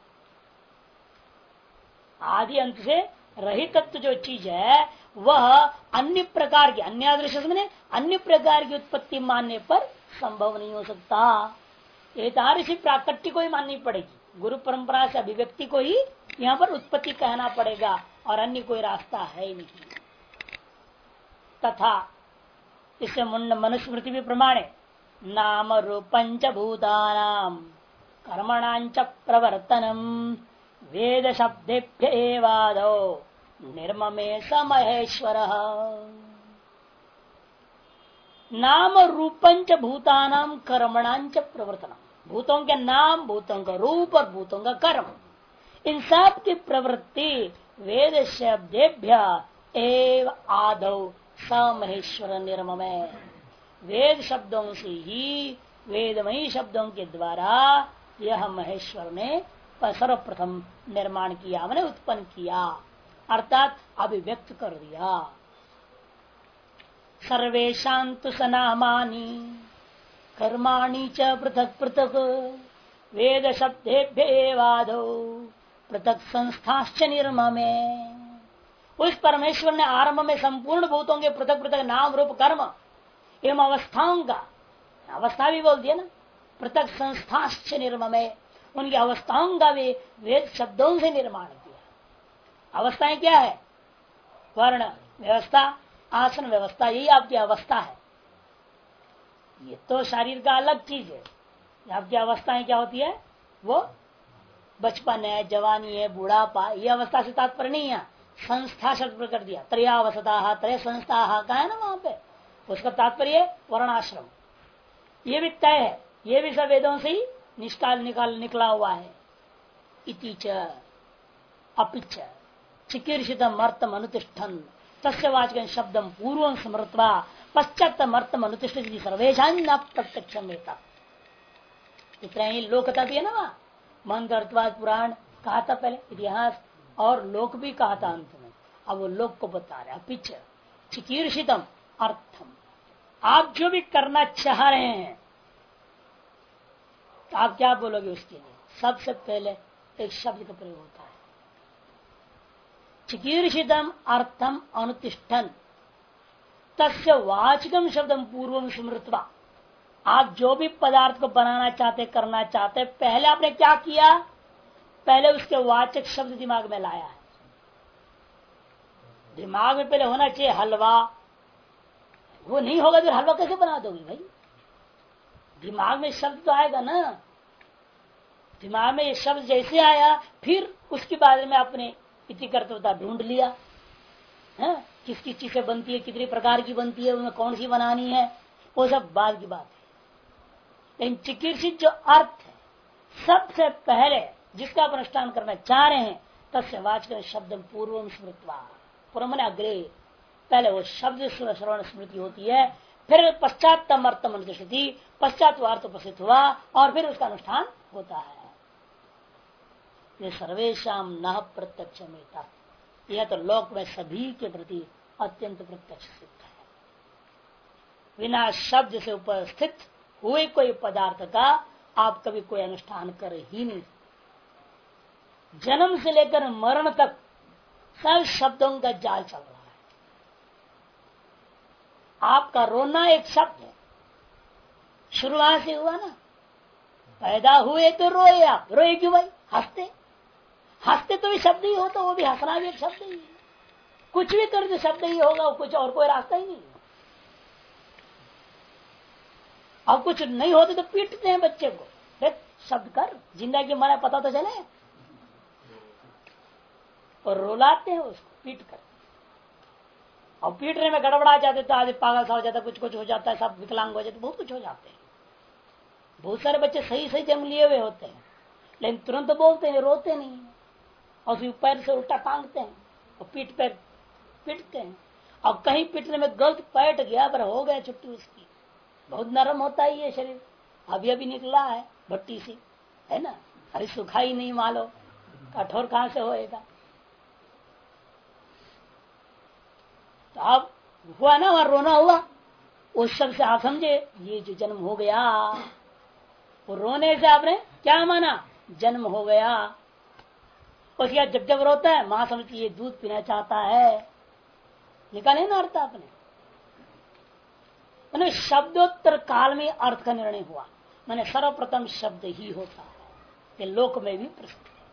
S1: आदि अंत से रहित तत्व जो चीज है वह अन्य प्रकार की, अन्यादृश में अन्य प्रकार की उत्पत्ति मानने पर संभव नहीं हो सकता। एतादृशी प्राकट्य को ही माननी पड़ेगी, गुरु परंपरा से अभिव्यक्ति को ही यहाँ पर उत्पत्ति कहना पड़ेगा, और अन्य कोई रास्ता है ही नहीं। तथा इससे मनुस्मृति भी प्रमाण है, नाम रूपंच भूतानाम कर्मणांच प्रवर्तनम वेद शब्देभ्य एवादो निर्ममे स महेश्वर। नाम रूपंच भूतानाम कर्मणांच प्रवर्तनम, भूतों के नाम, भूतों का रूप और भूतों का कर्म, इन सब की प्रवृत्ति वेद शब्देभ्य एव आदौ स महेश्वर निर्ममे, वेद शब्दों से ही, वेदमयी शब्दों के द्वारा यह महेश्वर ने सर्वप्रथम निर्माण किया, मैंने उत्पन्न किया, अर्थात अभिव्यक्त कर दिया। सर्वेषां तु सनामानि कर्माणि च पृथक पृथक वेद शब्देभ्य एवादौ पृथक संस्थाश्च निर्ममे। उस परमेश्वर ने आरंभ में संपूर्ण भूतों के पृथक पृथक नाम रूप कर्म एवं अवस्थाओं का, अवस्था भी बोल दिया ना, पृथक संस्थाश्च निर्ममे, उनकी अवस्थाओं का भी वेद शब्दों से निर्माण किया। अवस्थाएं क्या है, वर्ण व्यवस्था, आसन व्यवस्था, यही आपकी अवस्था है। ये तो शरीर का अलग चीज है। आपकी अवस्थाएं क्या होती है, वो बचपन है, जवानी है, बुढ़ापा, ये अवस्था से तात्पर्य नहीं है। संस्था शब्द कर दिया, त्रयावस्था त्रय संस्था का है ना वहां पे, उसका तात्पर्य वर्णाश्रम, ये भी तय है, ये भी सब वेदों से ही निकला हुआ है। इति च अपिच चिकीर्षितम अर्थम अनुतिष्ठन तस्य वाचकं शब्दम पूर्वं स्मृत्वा पश्चातम अर्थम अनुतिष्ठति सर्वेषां न प्रत्यक्षम एतत्। इतना ही लोक कथा भी है ना, वहां मंत्र अर्थवाद पुराण कहा था पहले, इतिहास और लोक भी कहा था अंत में, अब वो लोक को बता रहे। अपिच चिकीर्षितम अर्थम, आप जो भी करना चाह रहे हैं तो आप क्या बोलोगे उसके लिए, सबसे पहले एक शब्द का प्रयोग होता है, चिकीर्षितम अर्थम अनुतिष्ठन तस्य वाचकम शब्दम पूर्वम स्मृत्वा। आप जो भी पदार्थ को बनाना चाहते, करना चाहते, पहले आपने क्या किया, पहले उसके वाचक शब्द दिमाग में लाया है। दिमाग में पहले होना चाहिए हलवा, वो नहीं होगा तो हलवा कैसे बना दोगे भाई, दिमाग में शब्द तो आएगा ना। दिमाग में ये शब्द जैसे आया, फिर उसके बारे में आपने इति कर्तव्यता ढूंढ लिया है, किस किस चीज से बनती है, कितनी प्रकार की बनती है, उनमें कौन सी बनानी है, वो सब बाद की बात है। लेकिन चिकीर्षित जो अर्थ है, सबसे पहले जिसका आप अनुष्ठान करना चाह रहे हैं, तस्य वाचक शब्द पूर्व स्मृतवा, पूर्व अग्रे, पहले वो शब्द श्रवण स्मृति होती है, फिर पश्चात अर्थम अनुतिष्ठति, पश्चात अर्थ उपस्थित हुआ और फिर उसका अनुष्ठान होता है। ये सर्वेशम न प्रत्यक्षमेता, यह तो लोक में सभी के प्रति अत्यंत प्रत्यक्ष सिद्ध है। बिना शब्द से उपस्थित हुए कोई पदार्थ का आप कभी कोई अनुष्ठान कर ही नहीं। जन्म से लेकर मरण तक सब शब्दों का जाल चल रहा है। आपका रोना एक शब्द है, शुरुआत से हुआ ना, पैदा हुए तो रोए, आप रोए क्यों भाई, हंसते हंसते तो भी शब्द ही हो, तो वो भी हंसना भी एक शब्द ही है। कुछ भी कर जो शब्द ही होगा, कुछ और कोई रास्ता ही नहीं। अब कुछ नहीं होते तो पीटते हैं बच्चे को, शब्द कर, जिंदगी मरा पता तो चले, और रुलाते हैं उसको पीट कर। और पीटने में गड़बड़ा जाते तो आधे पागल सा हो जाता, कुछ कुछ हो जाता है, सब विकलांग हो जाते, बहुत कुछ हो जाते हैं। बहुत सारे बच्चे सही सही जन्म लिए हुए होते हैं, लेकिन तुरंत तो बोलते हैं, रोते नहीं, और फिर पैर से उल्टा टांगते हैं और पीठ पैर पीटते हैं। और कहीं पीटने में गलत पैट गया, पर हो गया छुट्टी उसकी। बहुत नरम होता है ये शरीर, अभी अभी निकला है भट्टी से, है ना, अरे सुखा ही नहीं, मालो कठोर कहां से होएगा। तो अब हुआ ना, वहां रोना हुआ, उस सब से आप समझे ये जो जन्म हो गया, वो रोने से आपने क्या माना, जन्म हो गया। उसके बाद जब जब रोता है मां समझती ये दूध पीना चाहता है, निकाले ना अर्थ आपने। मैंने शब्दोत्तर काल में अर्थ का निर्णय हुआ, मैंने सर्वप्रथम शब्द ही होता है, ये लोक में भी प्रसिद्ध है।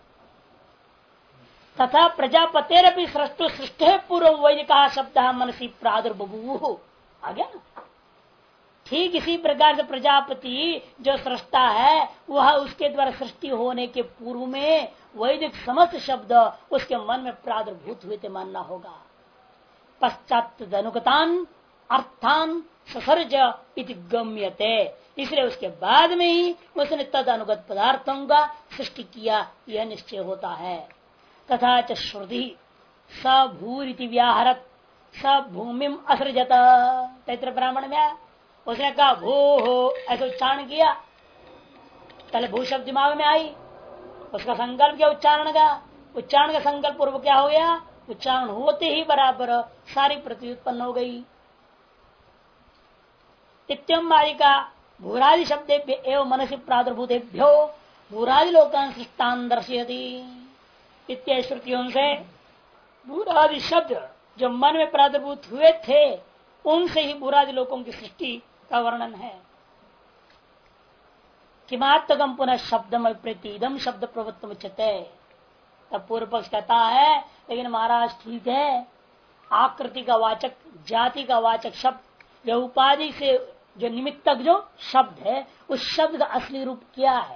S1: तथा प्रजापतेरपि सृष्टो सृष्टि पूर्व वैदिक शब्द मनसी प्रादुर्बभूव, आ गया ना। ठीक इसी प्रकार से प्रजापति जो सृष्टा है, वह उसके द्वारा सृष्टि होने के पूर्व में वैदिक समस्त शब्द उसके मन में प्रादुर्भूत हुए थे मानना होगा। पश्चात अनुगतान अर्थान ससर्ज इति गम्यते, इसलिए उसके बाद में ही उसने तद अनुगत पदार्थों का सृष्टि किया, यह निश्चय होता है। तथा च श्रुति स भूरिति व्याहरत स भूमिम असृजत, तैत्र ब्राह्मण में उसने कहा भू हो, ऐसे उच्चारण किया, पहले भू शब्द दिमाग में आई, उसका संकल्प किया उच्चारण का, उच्चारण का संकल्प पूर्व क्या हो गया, उच्चारण होते ही बराबर सारी पृथ्वी उत्पन्न हो गई। इत्यम आदि का भूरादि शब्द एवं मनसी प्रादुर्भूतेभ्यो भूरादि लोकान सृष्टान दर्शयति, इत्यादि श्रुतियों से भूरादि शब्द जो मन में प्रादुर्भूत हुए थे, उनसे ही भूरादि लोकों की सृष्टि का वर्णन है। किमात्मकम पुनः शब्दम प्रतीदम शब्द प्रवृत्त उच्यते, तब पूर्व पक्ष कहता है लेकिन महाराज ठीक है, आकृति का वाचक, जाति का वाचक शब्द, जो उपाधि से जो निमित्तक जो शब्द है, उस शब्द का असली रूप क्या है,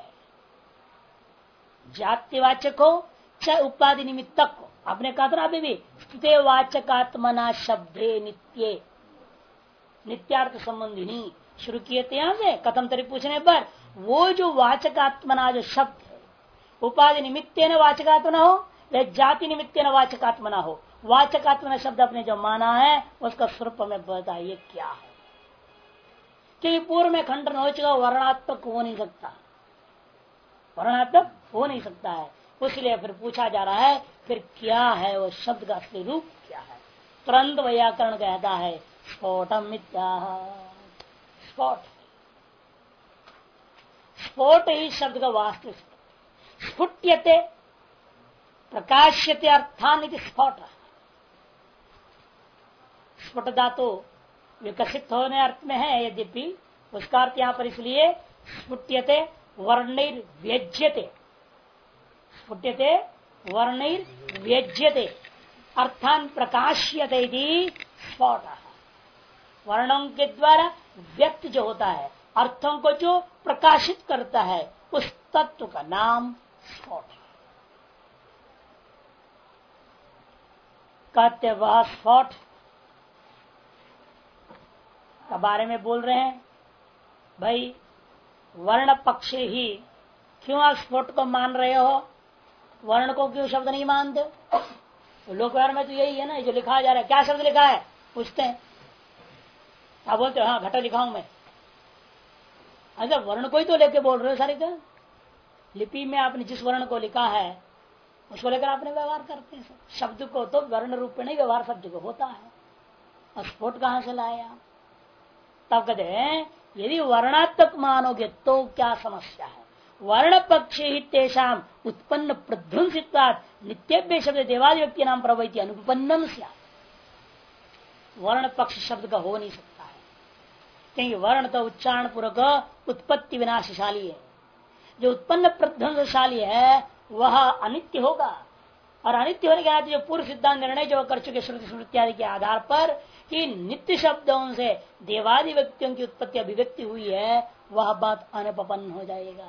S1: जातिवाचक हो चाहे उपाधि निमित्तक हो। आपने कहा था अभी भी स्थिते वाचकात्मना शब्दे नित्ये, नित्यार्थ संबंधिनी शुरू किए थे यहां से कथम तरी पूछने पर, वो जो वाचकात्मना जो शब्द है, उपाधि निमित्ते न वाचकात्मना हो या जाति निमित्ते न वाचकात्मना हो, वाचकात्मना शब्द अपने जो माना है उसका स्वरूप में बताइए क्या है। क्योंकि पूर्व में खंडन हो चुका, वर्णात्मक हो नहीं सकता, वर्णात्मक हो नहीं सकता है, इसलिए फिर पूछा जा रहा है फिर क्या है वो शब्द का असली रूप क्या है। तुरंत व्याकरण कहता है स्फोटम मिथ्या, स्फोट, स्फोट ही शब्द का वास्तविक, स्फुट्यते प्रकाश्यते अर्थान स्फोट, स्फुट धातु विकसित होने अर्थ में है, यद्यपि उसका अर्थ यहाँ पर इसलिए स्फुट्यते वर्णैर्व्यज्यते, स्फुट्यते वर्णैर्व्यज्यते अर्थान प्रकाश्यते स्फोट, वर्णों के द्वारा व्यक्त जो होता है, अर्थों को जो प्रकाशित करता है, उस तत्व का नाम स्फोट। कहते वह स्फोट के बारे में बोल रहे हैं, भाई वर्ण पक्ष ही क्यों आप स्फोट को मान रहे हो, वर्ण को क्यों शब्द नहीं मानते? लोक व्यवहार में तो यही है ना, जो लिखा जा रहा है, क्या शब्द लिखा है पूछते हैं, आप बोलते हो हाँ घटा लिखा हूं मैं, अच्छा वर्ण को ही तो लेके बोल रहे हो सारे का, लिपि में आपने जिस वर्ण को लिखा है उसको लेकर आपने व्यवहार करते हैं। शब्द को तो वर्ण रूप में नहीं व्यवहार शब्द को होता है, और स्फोट कहां से लाए आप? तब कहते हैं यदि वर्णात्मक मानोगे तो क्या समस्या है, वर्ण पक्ष ही तेषाम उत्पन्न प्रध्वंसित नित्य शब्द देवादि व्यक्ति नाम प्रवृत्ति अनुपन्नम से, वर्ण पक्ष शब्द का हो नहीं सकता है, क्योंकि वर्ण तो उच्चारण पूर्वक उत्पत्ति विनाशशाली है, जो उत्पन्न प्रध्वंसशाली है वह अनित्य होगा, और अनित्य होने के नाते जो पूर्व सिद्धांत निर्णय जो कर चुके श्रुति स्मृति आदि के आधार पर कि नित्य शब्दों से देवादि व्यक्तियों की उत्पत्ति अभिव्यक्ति हुई है, वह बात अनुपन्न हो जाएगा।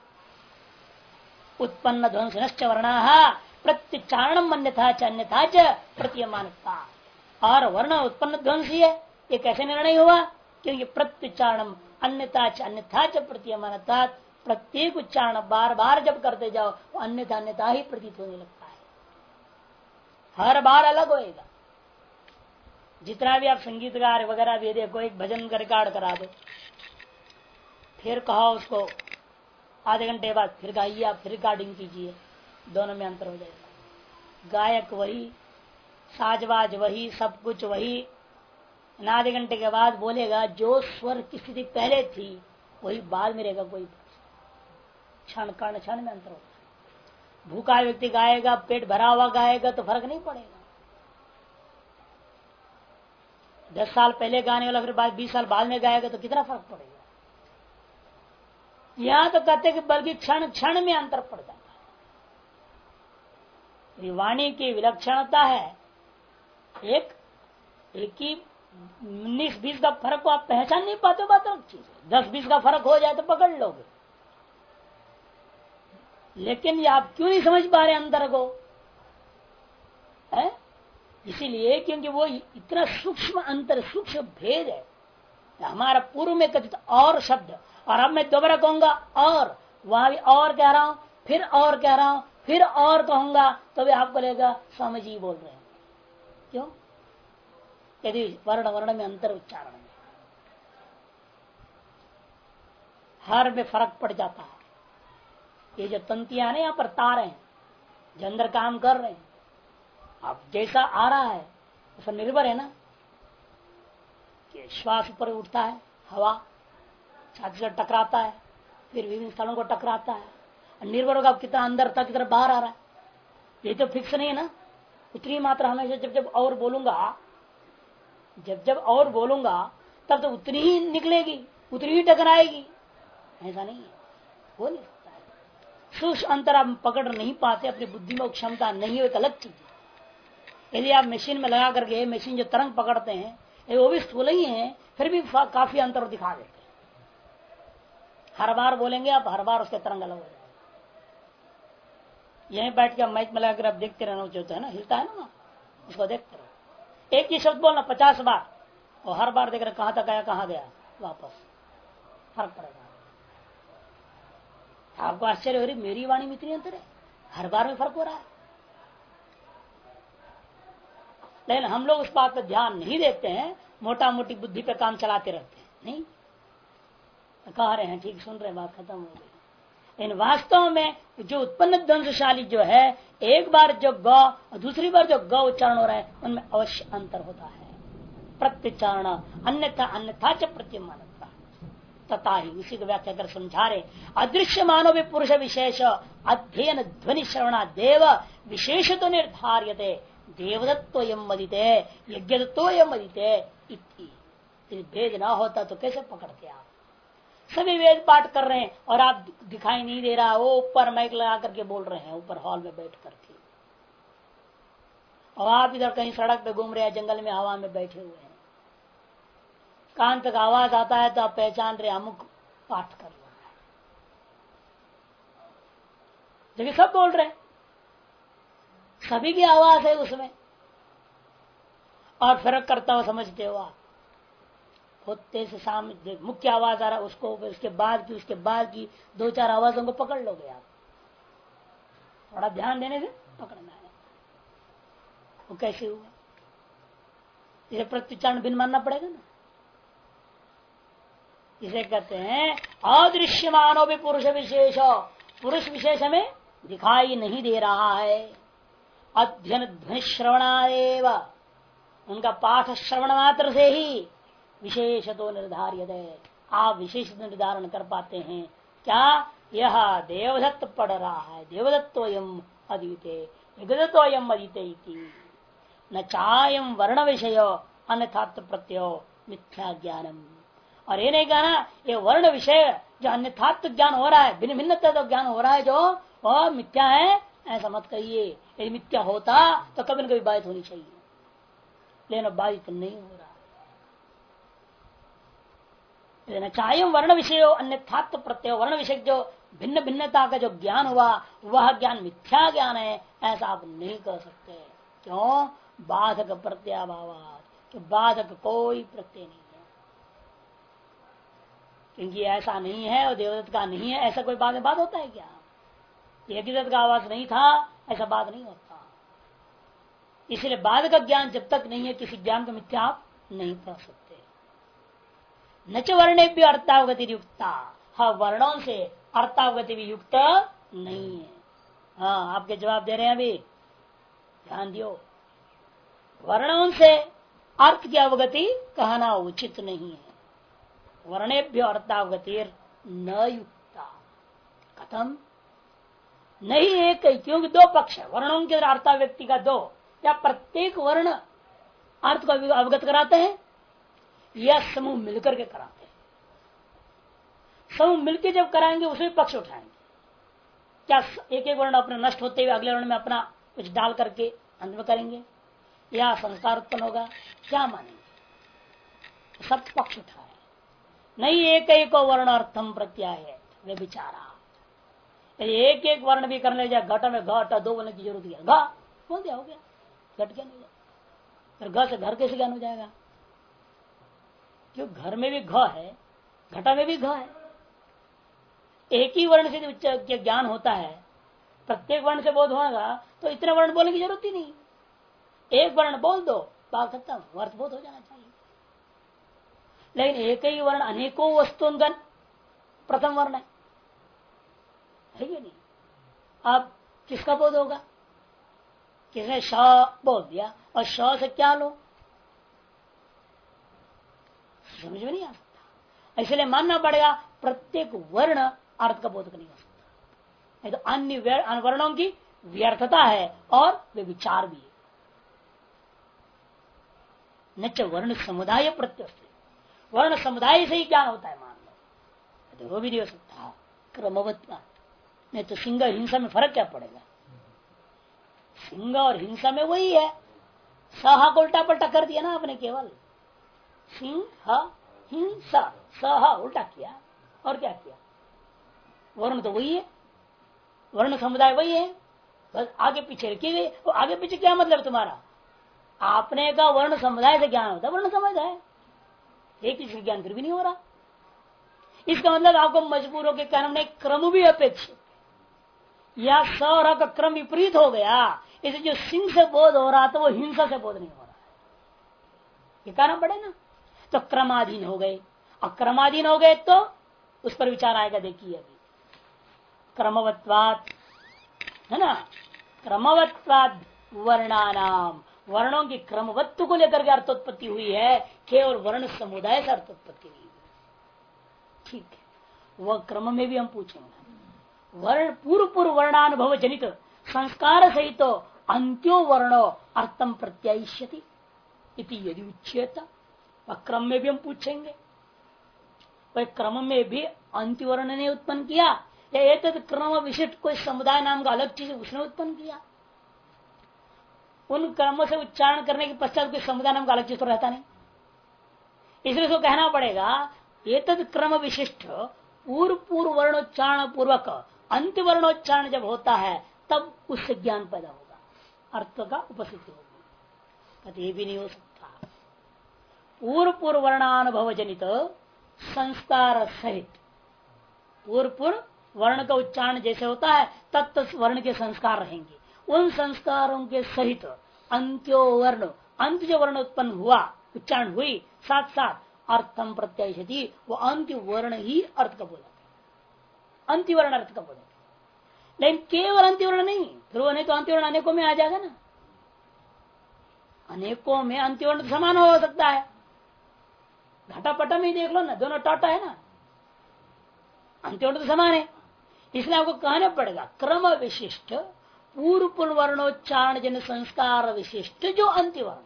S1: उत्पन्न ध्वंस नश्च वर्णा प्रत्युच्चारणम अन्यथा च अन्यथा च प्रतीयमानता। और वर्ण उत्पन्न ध्वंस ही है, ये कैसे निर्णय हुआ? क्योंकि प्रत्युच्चारणम अन्यथा च अन्यथा च प्रतीयमानता, प्रत्येक उच्चारण बार बार जब करते जाओ वो अन्यथा अन्यथा ही प्रतीत होने लगता है, हर बार अलग होएगा। जितना भी आप संगीतकार वगैरह भी देखो, एक भजन का रिकॉर्ड करा दो, फिर कहो उसको आधे घंटे बाद फिर गाइए, आप फिर रिकॉर्डिंग कीजिए, दोनों में अंतर हो जाएगा। गायक वही, साजवाज वही, सब कुछ वही, आधे घंटे के बाद बोलेगा जो स्वर की स्थिति पहले थी वही बाद में रहेगा। कोई क्षण क्षण में अंतर होता है। भूखा व्यक्ति गाएगा, पेट भरा हुआ गाएगा तो फर्क नहीं पड़ेगा। 10 साल पहले गाने वाला फिर बाद 20 साल बाद में गाएगा तो कितना फर्क पड़ेगा। यहां तो कहते कि बल्कि क्षण क्षण में अंतर पड़ जाता है। वाणी की विलक्षणता है, एक ही 19-20 का फर्क को आप पहचान नहीं पाते, बात अलग चीज है। 10-20 का फर्क हो जाए तो पकड़ लोगे, लेकिन ये आप क्यों नहीं समझ पा रहे अंतर को? है इसीलिए क्योंकि वो इतना सूक्ष्म अंतर, सूक्ष्म भेद है। हमारा पूर्व में कथित और शब्द, और अब मैं दोबारा कहूंगा और, वहां भी और कह रहा हूं, फिर और कह रहा हूं, फिर और कहूंगा तो भी आप बोलेगा स्वामी जी बोल रहे हैं। क्यों? यदि वर्ण वर्ण में अंतर, उच्चारण में हर में फर्क पड़ जाता है। ये जो तंतियां ना यहाँ पर तार हैं जो अंदर काम कर रहे हैं, अब जैसा आ रहा है उस पर निर्भर है ना कि श्वास ऊपर उठता है, हवा छाती से टकराता है, फिर विभिन्न स्थलों को टकराता है, निर्भर होगा कितना अंदर था कितना बाहर आ रहा है। ये तो फिक्स नहीं है ना। उतनी मात्रा हमेशा जब जब और बोलूंगा, जब जब और बोलूंगा तब तो उतनी ही निकलेगी, उतनी ही टकराएगी, ऐसा नहीं है, हो नहीं सकता है। सूक्ष्म अंतर आप पकड़ नहीं पाते, अपनी बुद्धि में क्षमता नहीं हो, एक अलग चीज है। यदि आप मशीन में लगा करके मशीन जो तरंग पकड़ते हैं वो भी स्थूल ही है, फिर भी काफी अंतर दिखा देते हैं। हर बार बोलेंगे आप, हर बार उसके तरंग अलग हो जाएगा। यहीं बैठ के माइक में लगाकर आप देखते रहना जो है ना, हिलता है ना, उसको देखते रहो। एक ही शब्द बोलना 50 बार और हर बार देख रहे कहां तक आया कहां गया वापस, फर्क पड़ेगा। आपको आश्चर्य हो रही मेरी वाणी में इतनी अंतर है, हर बार में फर्क हो रहा है। लेकिन हम लोग उस बात पर ध्यान नहीं देते हैं, मोटा मोटी बुद्धि पे काम चलाते रहते हैं। नहीं कह रहे हैं, ठीक सुन रहे हैं, बात खत्म हो गई। इन वास्तव में जो उत्पन्न ध्वंसशाली जो है, एक बार जो ग और दूसरी बार जो ग उच्चारण हो रहा है उनमें अवश्य अंतर होता है। प्रत्युच्चारण अन्यथा अन्यथा च प्रत्यमानता तथा ही, उसी को व्याख्या कर समझा रहे। अदृश्य मानव भी पुरुष विशेष अध्ययन ध्वनि श्रवणा देव विशेष तो निर्धार्यते देवदत्तो यम मदिते यज्ञदत्तो यम मदिते इति। भेद ना होता तो कैसे पकड़ते आप? सभी वेद पाठ कर रहे हैं और आप दिखाई नहीं दे रहा, वो ऊपर माइक लगा करके बोल रहे हैं, ऊपर हॉल में बैठ करके, और आप इधर कहीं सड़क पे घूम रहे हैं, जंगल में हवा में बैठे हुए हैं। कान तक आवाज आता है तो आप पहचान रहे अमुक पाठ कर रहा है, जबकि सब बोल रहे हैं, सभी की आवाज है उसमें, और फर्क करता हुआ समझते हो आप। होते से सामने मुख्य आवाज आ रहा है, उसको उसके बाद की 2-4 आवाजों को पकड़ लोगे आप। थोड़ा ध्यान देने से पकड़ना है। वो कैसे हुआ? इसे प्रत्युच्चारण भिन्न मानना पड़ेगा ना। इसे कहते हैं अदृश्यमानो भी पुरुष विशेष, पुरुष विशेष में दिखाई नहीं दे रहा है। अध्ययन ध्वनि श्रवणादेव, उनका पाठ श्रवण मात्र से ही विशेष तो निर्धारित है, आप विशेष निर्धारण कर पाते हैं। क्या? यह देवदत्त पढ़ रहा है, देवदत्तोयम अदिते विगतोयम अदिते न चायम वर्ण विषय अन्यथात्व प्रत्ययो मिथ्या ज्ञानम। और ये नहीं कहना ये वर्ण विषय जो अन्यथात्व ज्ञान हो रहा है, भिन्न भिन्न ज्ञान हो रहा है जो वह मिथ्या है, ऐसा मत कहिए। यदि मिथ्या होता तो कभी न कभी बाधित होनी चाहिए, लेकिन बाधित नहीं हो रहा। चाहे वर्ण विषय अन्यथात्व प्रत्यय, वर्ण विषय जो भिन्न भिन्नता का जो ज्ञान हुआ वह ज्ञान मिथ्या ज्ञान है, ऐसा आप नहीं कर सकते। क्यों? बाधक प्रत्याभावात, तो बाधक कोई प्रत्यय नहीं है, क्योंकि ऐसा नहीं है और देवदत्त का नहीं है, ऐसा कोई बात होता है क्या? यज्ञदत्त का आवास नहीं था, ऐसा बात नहीं होता। इसलिए बाधक का ज्ञान जब तक नहीं है, किसी ज्ञान को मिथ्या आप नहीं कर सकते। न च वर्णे भी अर्थावगति युक्ता, हाँ वर्णों से अर्थावगति भी युक्त नहीं है। हाँ आपके जवाब दे रहे हैं, अभी ध्यान दियो। वर्णों से अर्थ की अवगति कहना उचित नहीं है। वर्णेभ्यो अर्थावगति न युक्ता, कथम नहीं एक, क्योंकि दो पक्ष है वर्णों के अर्थाव्यक्ति का, दो या प्रत्येक वर्ण अर्थ को अवगत कराते हैं या समूह मिलकर के कराते हैं। समूह मिलकर जब कराएंगे उसमें पक्ष उठाएंगे। क्या एक एक वर्ण अपना नष्ट होते हुए अगले वर्ण में अपना कुछ डाल करके अंत में करेंगे, या संस्कार उत्पन्न होगा, क्या मानेंगे? सब पक्ष उठाए। नहीं एक एक वर्ण अर्थम प्रत्याय वे विचारा, एक एक वर्ण भी करने लग जाए, घट में घट दो बोलने की जरूरत है, घ बोल दिया हो गया, घट ज्ञान हो जाएगा। फिर घ से घर कैसे ज्ञान हो जाएगा? क्यों? घर में भी घ है, घटा में भी घ है। एक ही वर्ण से ज्ञान होता है, प्रत्येक वर्ण से बोध होगा तो इतने वर्ण बोलने की जरूरत ही नहीं। एक वर्ण बोल दो, बात खत्म, अर्थ बोध हो जाना चाहिए। लेकिन एक ही वर्ण अनेकों वस्तुओं प्रथम वर्ण है कि नहीं? अब किसका बोध होगा? किसने श बोल दिया और श से क्या लो, समझ में नहीं आ सकता। इसलिए मानना पड़ेगा प्रत्येक वर्ण अर्थ का बोधक नहीं हो सकता, नहीं तो अन्य वर्णों की व्यर्थता है और वे विचार भी है। न च वर्ण समुदाय प्रत्यय, वर्ण समुदाय से ही ज्ञान होता है मान लो, तो वो भी नहीं हो सकता क्रमवत्ता। नहीं तो सिंह और हिंसा में फर्क क्या पड़ेगा? सिंह और हिंसा में वही है, सहा को उल्टा पलटा कर दिया ना आपने, केवल सिंह हिंसा सहा उल्टा किया और क्या किया? वर्ण तो वही है, वर्ण समुदाय वही है, बस आगे पीछे रखी गई। वो आगे पीछे क्या मतलब तुम्हारा? आपने का वर्ण समुदाय से ज्ञान होता है, वर्ण समुदाय एक ही ज्ञान फिर भी नहीं हो रहा। इसका मतलब आपको मजबूर होकर कहना नहीं, क्रम भी अपेक्षित, या सौरा का क्रम विपरीत हो गया, इसे जो सिंह से बोध हो रहा था वो हिंसा से बोध नहीं हो रहा है, ये कहना पड़े ना। तो क्रमाधीन हो गए, और क्रमाधीन हो गए तो उस पर विचार आएगा। देखिए अभी क्रमवत्वाद है ना, क्रमवत्वाद वर्णानाम, वर्णों की क्रमवत्व को लेकर के अर्थोत्पत्ति हुई है, केवल वर्ण समुदाय से अर्थोत्पत्ति नहीं हुई। ठीक है, वह क्रम में भी हम पूछेंगे। वर्ण पूर्व वर्णानुभव जनित संस्कार सहित तो अंत्यो वर्णो अर्थम प्रत्यायिष्यति इति यदि उच्यता, वह क्रम में भी हम पूछेंगे। वह क्रम में भी अंत्यवर्ण ने उत्पन्न किया या एक क्रम विशिष्ट कोई समुदाय नाम का अलग चीज उसने उत्पन्न किया? उन क्रमों से उच्चारण करने के पश्चात कोई समुदाय नाम का अलग चीज तो रहता नहीं। इसलिए उसको कहना पड़ेगा एक क्रम विशिष्ट पूर्व वर्णोच्चारण पूर्वक अंत्य वर्णोच्चारण जब होता है तब उससे ज्ञान पैदा होगा, अर्थ का उपस्थिति होगी। कभी भी नहीं हो सकता। पूर्व वर्णानुभव जनित संस्कार सहित, पूर्व वर्ण का उच्चारण जैसे होता है तत्त वर्ण के संस्कार रहेंगे, उन संस्कारों के सहित अंत्यो वर्ण, अंत जो वर्ण उत्पन्न हुआ उच्चारण हुई, साथ साथ अर्थम प्रत्यायिषति, वो अंत्य वर्ण ही अर्थ का बोलक है, अंत्य वर्ण अर्थ का बोलक है। लेकिन केवल अंत्य वर्ण नहीं, फिर वो नहीं तो अंत्य वर्ण अनेकों में आ जाएगा ना। अनेकों में अंत्य वर्ण समान हो सकता है, घटापटा में ही देख लो ना, दोनों टाटा है ना, अंत्य वर्ण तो समान है। इसलिए आपको कहना पड़ेगा क्रम विशिष्ट पूर्व वर्णोच्चारण जन संस्कार विशिष्ट जो अंत्य वर्ण,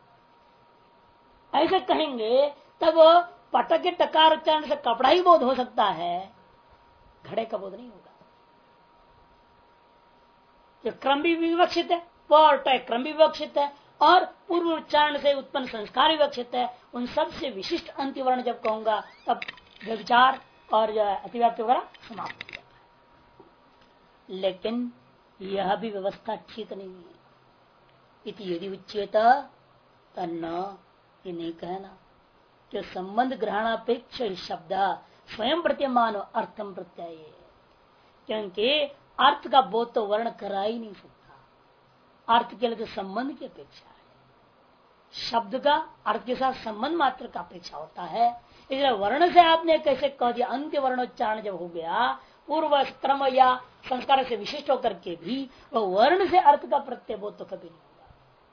S1: ऐसे कहेंगे तब पटक के टकार उच्चारण से कपड़ा ही बोध हो सकता है, घड़े का बोध नहीं होगा। जो क्रम भी विवक्षित है, पौट क्रम भी विवक्षित है, और पूर्व उच्चारण से उत्पन्न संस्कार विवक्षित है, उन सब से विशिष्ट अंतिवर्ण जब कहूंगा तब व्यभिचार और जो अतिव्याप्ति वगैरह समाप्त हो जाता है। लेकिन यह भी व्यवस्था ठीक नहीं है। इति यदि उच्चेत तन्न, ये नहीं कहना कि संबंध ग्रहणापेक्ष शब्द स्वयं प्रत्यमान अर्थम प्रत्यय, क्योंकि अर्थ का बोध तो वर्ण करा ही नहीं सकता। अर्थ के लिए तो संबंध की अपेक्षा है, शब्द का अर्थ के साथ संबंध मात्र का अपेक्षा होता है। इसलिए वर्ण से आपने कैसे कह दिया, अंत्य वर्णोच्चारण जब हो गया पूर्व क्रम या संस्कार से विशिष्ट होकर के भी वह वर्ण से अर्थ का प्रत्यय बोध तो कभी नहीं होगा।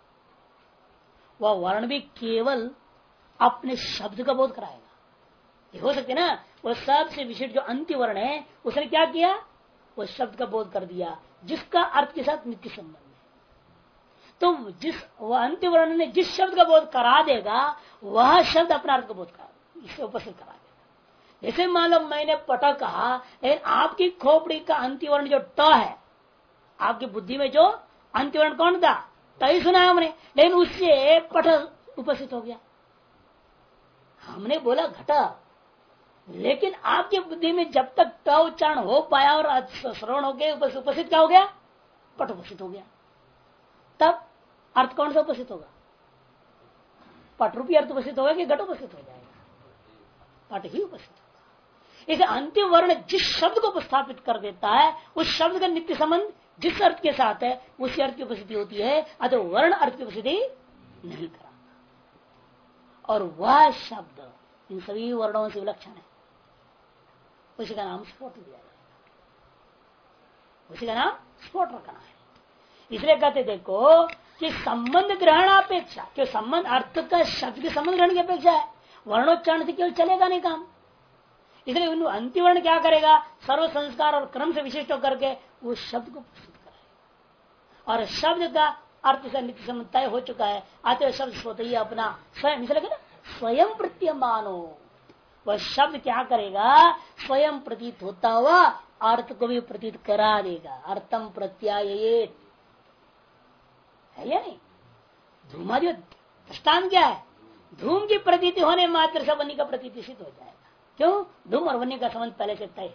S1: वह वर्ण भी केवल अपने शब्द का बोध कराएगा। ये हो सकते ना, वह सबसे विशिष्ट जो अंत्य वर्ण है उसने क्या किया, वह शब्द का बोध कर दिया जिसका अर्थ के साथ नित्य संबंध है। तो जिस वह अंत्य वर्ण ने जिस शब्द का बोध करा देगा वह शब्द अपना अर्थ का बोध करा इससे उपस्थित करा देगा। जैसे मान लो मैंने पट कहा, लेकिन आपकी खोपड़ी का अंत्य वर्ण जो ट है, आपकी बुद्धि में जो अंत्य वर्ण कौन था, ट ही सुना हमने, लेकिन उससे पट उपस्थित हो गया। हमने बोला घटा, लेकिन आपकी बुद्धि में जब तक ट उच्चारण हो पाया और श्रवण हो गया उपस्थित क्या हो गया, पट उपस्थित हो गया। तब अर्थ कौन सा उपस्थित होगा, पट रूपी अर्थ उपस्थित होगा कि घट उपस्थित हो जाएगा, पट ही उपस्थित होगा। इसे अंतिम वर्ण जिस शब्द को उपस्थापित कर देता है उस शब्द का नित्य संबंध जिस अर्थ के साथ है उसी अर्थ की उपस्थिति होती है, अतः वर्ण अर्थ की उपस्थिति नहीं कराता। और वह शब्द इन सभी वर्णों से विलक्षण है, उसी का नाम स्फोट दिया जाएगा, उसी का नाम स्फोट रखना है। इसलिए कहते देखो कि संबंध ग्रहणापेक्षा, क्यों संबंध अर्थ का शब्द के संबंध ग्रहण की अपेक्षा है, वर्णोच्चारण से केवल चलेगा नहीं काम। इसलिए अंतिम वर्ण क्या करेगा, सर्व संस्कार और क्रम से विशिष्ट होकर के उस शब्द को प्रस्तुत करेगा, और शब्द का अर्थ से नित्य संबंध तय हो चुका है, आते हुए शब्द स्वतः ही अपना स्वयं, इसलिए ना स्वयं प्रत्यमानो, वह शब्द क्या करेगा, स्वयं प्रतीत होता हुआ अर्थ को भी प्रतीत करा देगा। अर्थम प्रत्यायेत है या नहीं। धूमादि दृष्टांत क्या है, धूम की प्रतीति होने मात्र से वन्नी का प्रतीति सिद्ध हो जाएगा। क्यों, धूम और वन्नी का संबंध पहले से तय।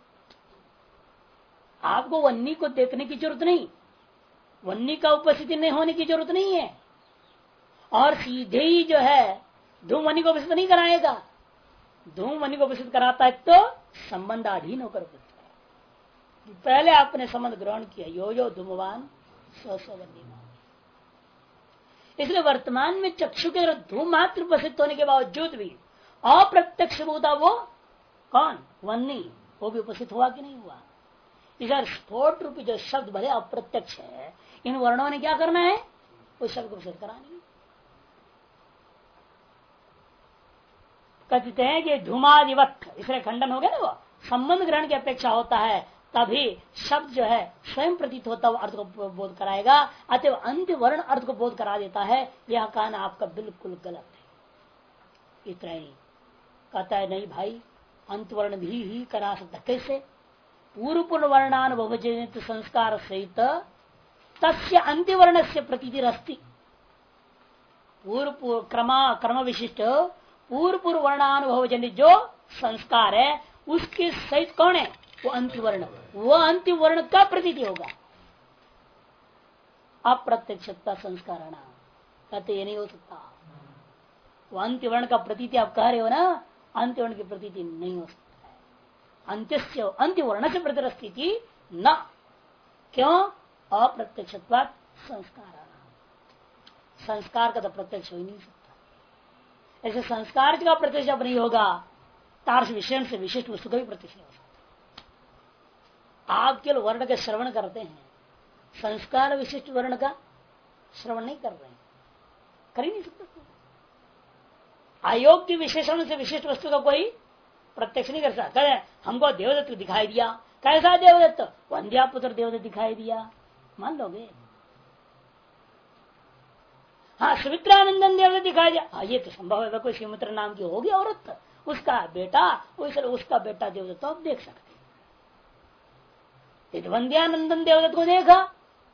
S1: आपको वन्नी को देखने की जरूरत नहीं, वन्नी का उपस्थिति नहीं होने की जरूरत नहीं है, और सीधे ही जो है धूम वन्नी को उपस्थित नहीं कराएगा। धूम वन्नी को उपस्थित कराता है तो संबंधाधीन होकर उपस्थित कराएगा। पहले आपने संबंध ग्रहण किया, यो यो धूमवान सो वन्नीमान। इसलिए वर्तमान में चक्षु के धूम मात्र उपस्थित होने के बावजूद भी अप्रत्यक्ष होता वो कौन, वन्नी, वो भी उपस्थित हुआ कि नहीं हुआ। इधर स्फोट रूपी जो शब्द भले अप्रत्यक्ष है, इन वर्णों ने क्या करना है, उस शब्द को उपस्थित करानी। कहते हैं कि धूमादिवत, इसलिए खंडन हो गया ना, वो संबंध ग्रहण की अपेक्षा होता है तभी शब्द जो है स्वयं प्रतीत होता हुआ अर्थ को बोध कराएगा, अतः अंत्य वर्ण अर्थ को बोध करा देता है। यह कहना आपका बिल्कुल गलत है। इतना ही कहता है, नहीं भाई अंत वर्ण भी ही करा सकता। कैसे, पूर्व पूर्ण वर्णानुभवजनित संस्कार सहित तस्य अंत्य वर्ण से प्रतीति रस्ती। पूर्व क्रम विशिष्ट पूर्व पूर्व वर्णानुभव जनित जो संस्कार है उसके सहित कौन है, वो अंतिम वर्ण, वो अंतिम वर्ण का प्रतीति होगा। अप्रत्यक्षता संस्कार कहते ये नहीं हो सकता। वो अंतिम वर्ण का प्रतीति आप कह रहे हो ना, अंतिम वर्ण की प्रतीति नहीं हो सकता है। अंतिम वर्ण से प्रतिस्थिति न, क्यों, अप्रत्यक्षता संस्कार, संस्कार का तो प्रत्यक्ष हो ही नहीं सकता। ऐसे संस्कार का प्रत्यक्ष अब नहीं होगा, तार्श विषय से विशिष्ट वस्तु का भी प्रत्यक्ष नहीं हो सकता। आप केवल वर्ण का श्रवण करते हैं, संस्कार विशिष्ट वर्ण का श्रवण नहीं कर रहे हैं, कर ही नहीं सकते। अयोग्य विशेषण से विशिष्ट वस्तु का कोई प्रत्यक्ष नहीं कर सकता। हमको देवदत्त दिखाई दिया, कैसा देवदत्त, वंध्या पुत्र देवदत्त दिखाई दिया, मान लोगे। हाँ, सुमित्रानंदन देवदत्त दिखाई दिया, हाँ ये तो संभव है, कोई सुमित्रा नाम की होगी औरत, उसका बेटा, उसका बेटा देवदत्त, तो आप देख सकते। वंध्यानंदन देवदत्त को देखा,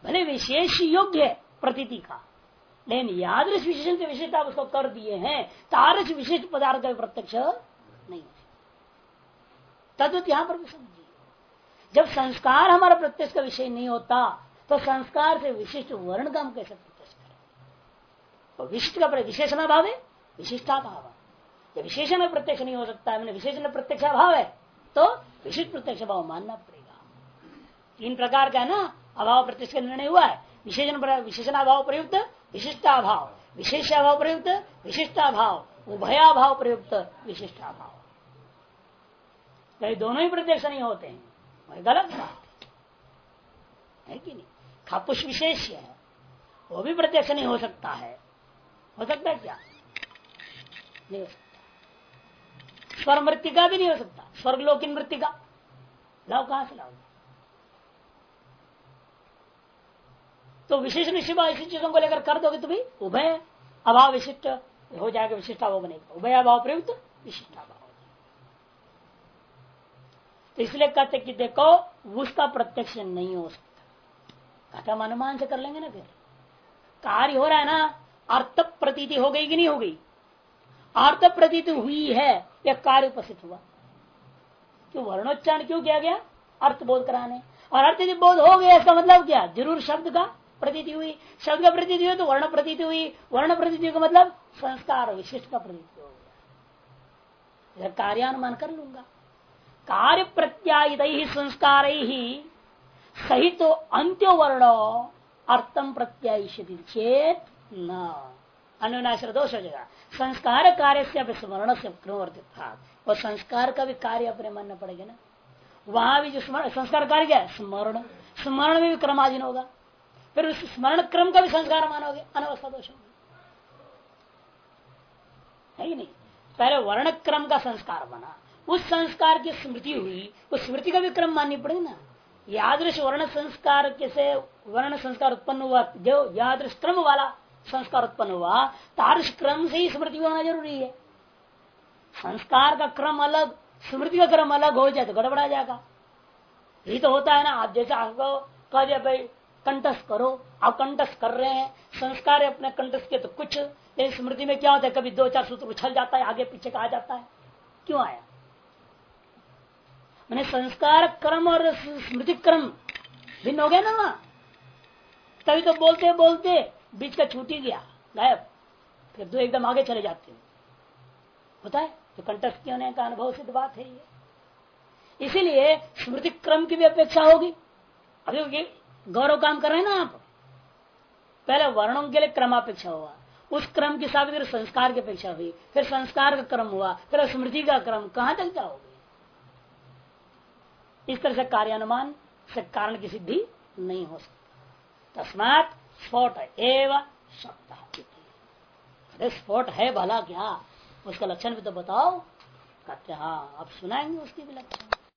S1: भले विशेष योग्य है प्रतीति का, लेकिन यादृश विशेषण के विशेषता उसको कर दिए हैं, तादृश विशिष्ट पदार्थ का प्रत्यक्ष नहीं है। तद्वत यहां पर भी समझिए, जब संस्कार हमारा प्रत्यक्ष का विषय नहीं होता तो संस्कार से विशिष्ट वर्ण का हम कैसे प्रत्यक्ष करें? तो विशिष्ट का विशेषण भाव है, विशिष्टाभाव। जब विशेषण में प्रत्यक्ष नहीं हो सकता है, मैंने विशेषण प्रत्यक्ष भाव है तो विशिष्ट प्रत्यक्ष भाव मानना पड़ेगा। तीन प्रकार का है ना अभाव प्रत्यक्ष का निर्णय हुआ है, विशेषणाभाव प्रयुक्त विशिष्टाभाव, विशेषाभाव प्रयुक्त विशिष्टाभाव, उभयाभाव प्रयुक्त विशिष्टाभाव। कहीं दोनों ही प्रत्यक्ष नहीं होते हैं, वही गलत बात है कि नहीं? खापुष विशेष है, वो भी प्रत्यक्ष नहीं हो सकता है। हो सकता है क्या? नहीं हो सकता। स्वर मृतिका भी नहीं हो सकता, स्वर्गलोक मृतिका लाओ कहां से लाओगे? तो विशेष निश्चित ऐसी चीजों को लेकर कर दोगे तो भी उभय अभाव विशिष्ट हो जाएगा, विशिष्टाभाव बनेगा, उभय अभाव प्रयुक्त विशिष्टाभाव। तो इसलिए कहते कि देखो उसका प्रत्यक्ष नहीं हो सकता। कहते हम अनुमान से कर लेंगे ना, फिर कार्य हो रहा है ना, अर्थ प्रतीति हो गई कि नहीं हो गई? अर्थ प्रतीति हुई है या कार्य उपस्थित हुआ? क्यों वर्णोच्चारण क्यों किया गया? अर्थ बोध कराने। और अर्थ यदि बोध हो गया इसका मतलब क्या? जरूर शब्द का प्रतीति हुई, शब्द का प्रतीति हुई तो वर्ण प्रतीति हुई, वर्ण प्रतीति का मतलब संस्कार विशिष्ट का प्रतीति हो गया। कार्यानुमान कर लूंगा। कार्य प्रत्यायित ही संस्कार ही सहित तो अंत्यो वर्णो अर्थम प्रत्यायिष्यति चेत न अनुनाश्र दोष हो जाएगा। संस्कार कार्य से स्मरण से क्रमवर्तित था, और संस्कार का भी कार्य अपने मानना पड़ेगा ना। वहां भी जो संस्कार कार्य क्या है? स्मरण। स्मरण में भी क्रमाधीन होगा, फिर उस स्मरण क्रम का भी संस्कार मानोगे, अनवस्था दोष होगा, है ही नहीं? पहले वर्ण क्रम का संस्कार बना, उस संस्कार की स्मृति हुई, उस स्मृति का भी क्रम माननी पड़ेगी ना। यादृश वर्ण संस्कार कैसे वर्ण संस्कार उत्पन्न हुआ, जो यादृश क्रम वाला संस्कार उत्पन्न हुआ, तादृश क्रम से ही स्मृति होना जरूरी है। संस्कार का क्रम अलग, स्मृति का क्रम अलग हो जाए तो गड़बड़ा जाएगा। यही तो होता है ना। आप जैसे आपको कह दिया भाई कंठस्थ करो, आप कंठस्थ कर रहे हैं, संस्कार अपने कंठस्थ के तो कुछ, लेकिन स्मृति में क्या होता है, कभी दो चार सूत्र उछल जाता है, आगे पीछे का आ जाता है। क्यों आया? मैंने संस्कार क्रम और स्मृति क्रम भिन्न हो गया ना वहां, तभी तो बोलते बोलते बीच का छूट ही गया, गायब, फिर दो एकदम आगे चले जाते हैं। होता है तो कंठस्थ होने का अनुभव सिद्ध बात है ये। इसीलिए स्मृति क्रम की भी अपेक्षा होगी। अभी गौरव काम कर रहे हैं ना आप, पहले वर्णों के लिए क्रमापेक्षा हुआ, उस क्रम के साथ फिर संस्कार की अपेक्षा हुई, फिर संस्कार का क्रम हुआ, फिर स्मृति का क्रम, कहां तक जाओगे? इस तरह से कार्यानुमान से कारण की सिद्धि नहीं हो सकती। तस्मात् स्फोट एवं शब्द। स्फोट है भला क्या, उसका लक्षण भी तो बताओ। कहते हाँ, अब सुनाएंगे उसके भी लक्षण।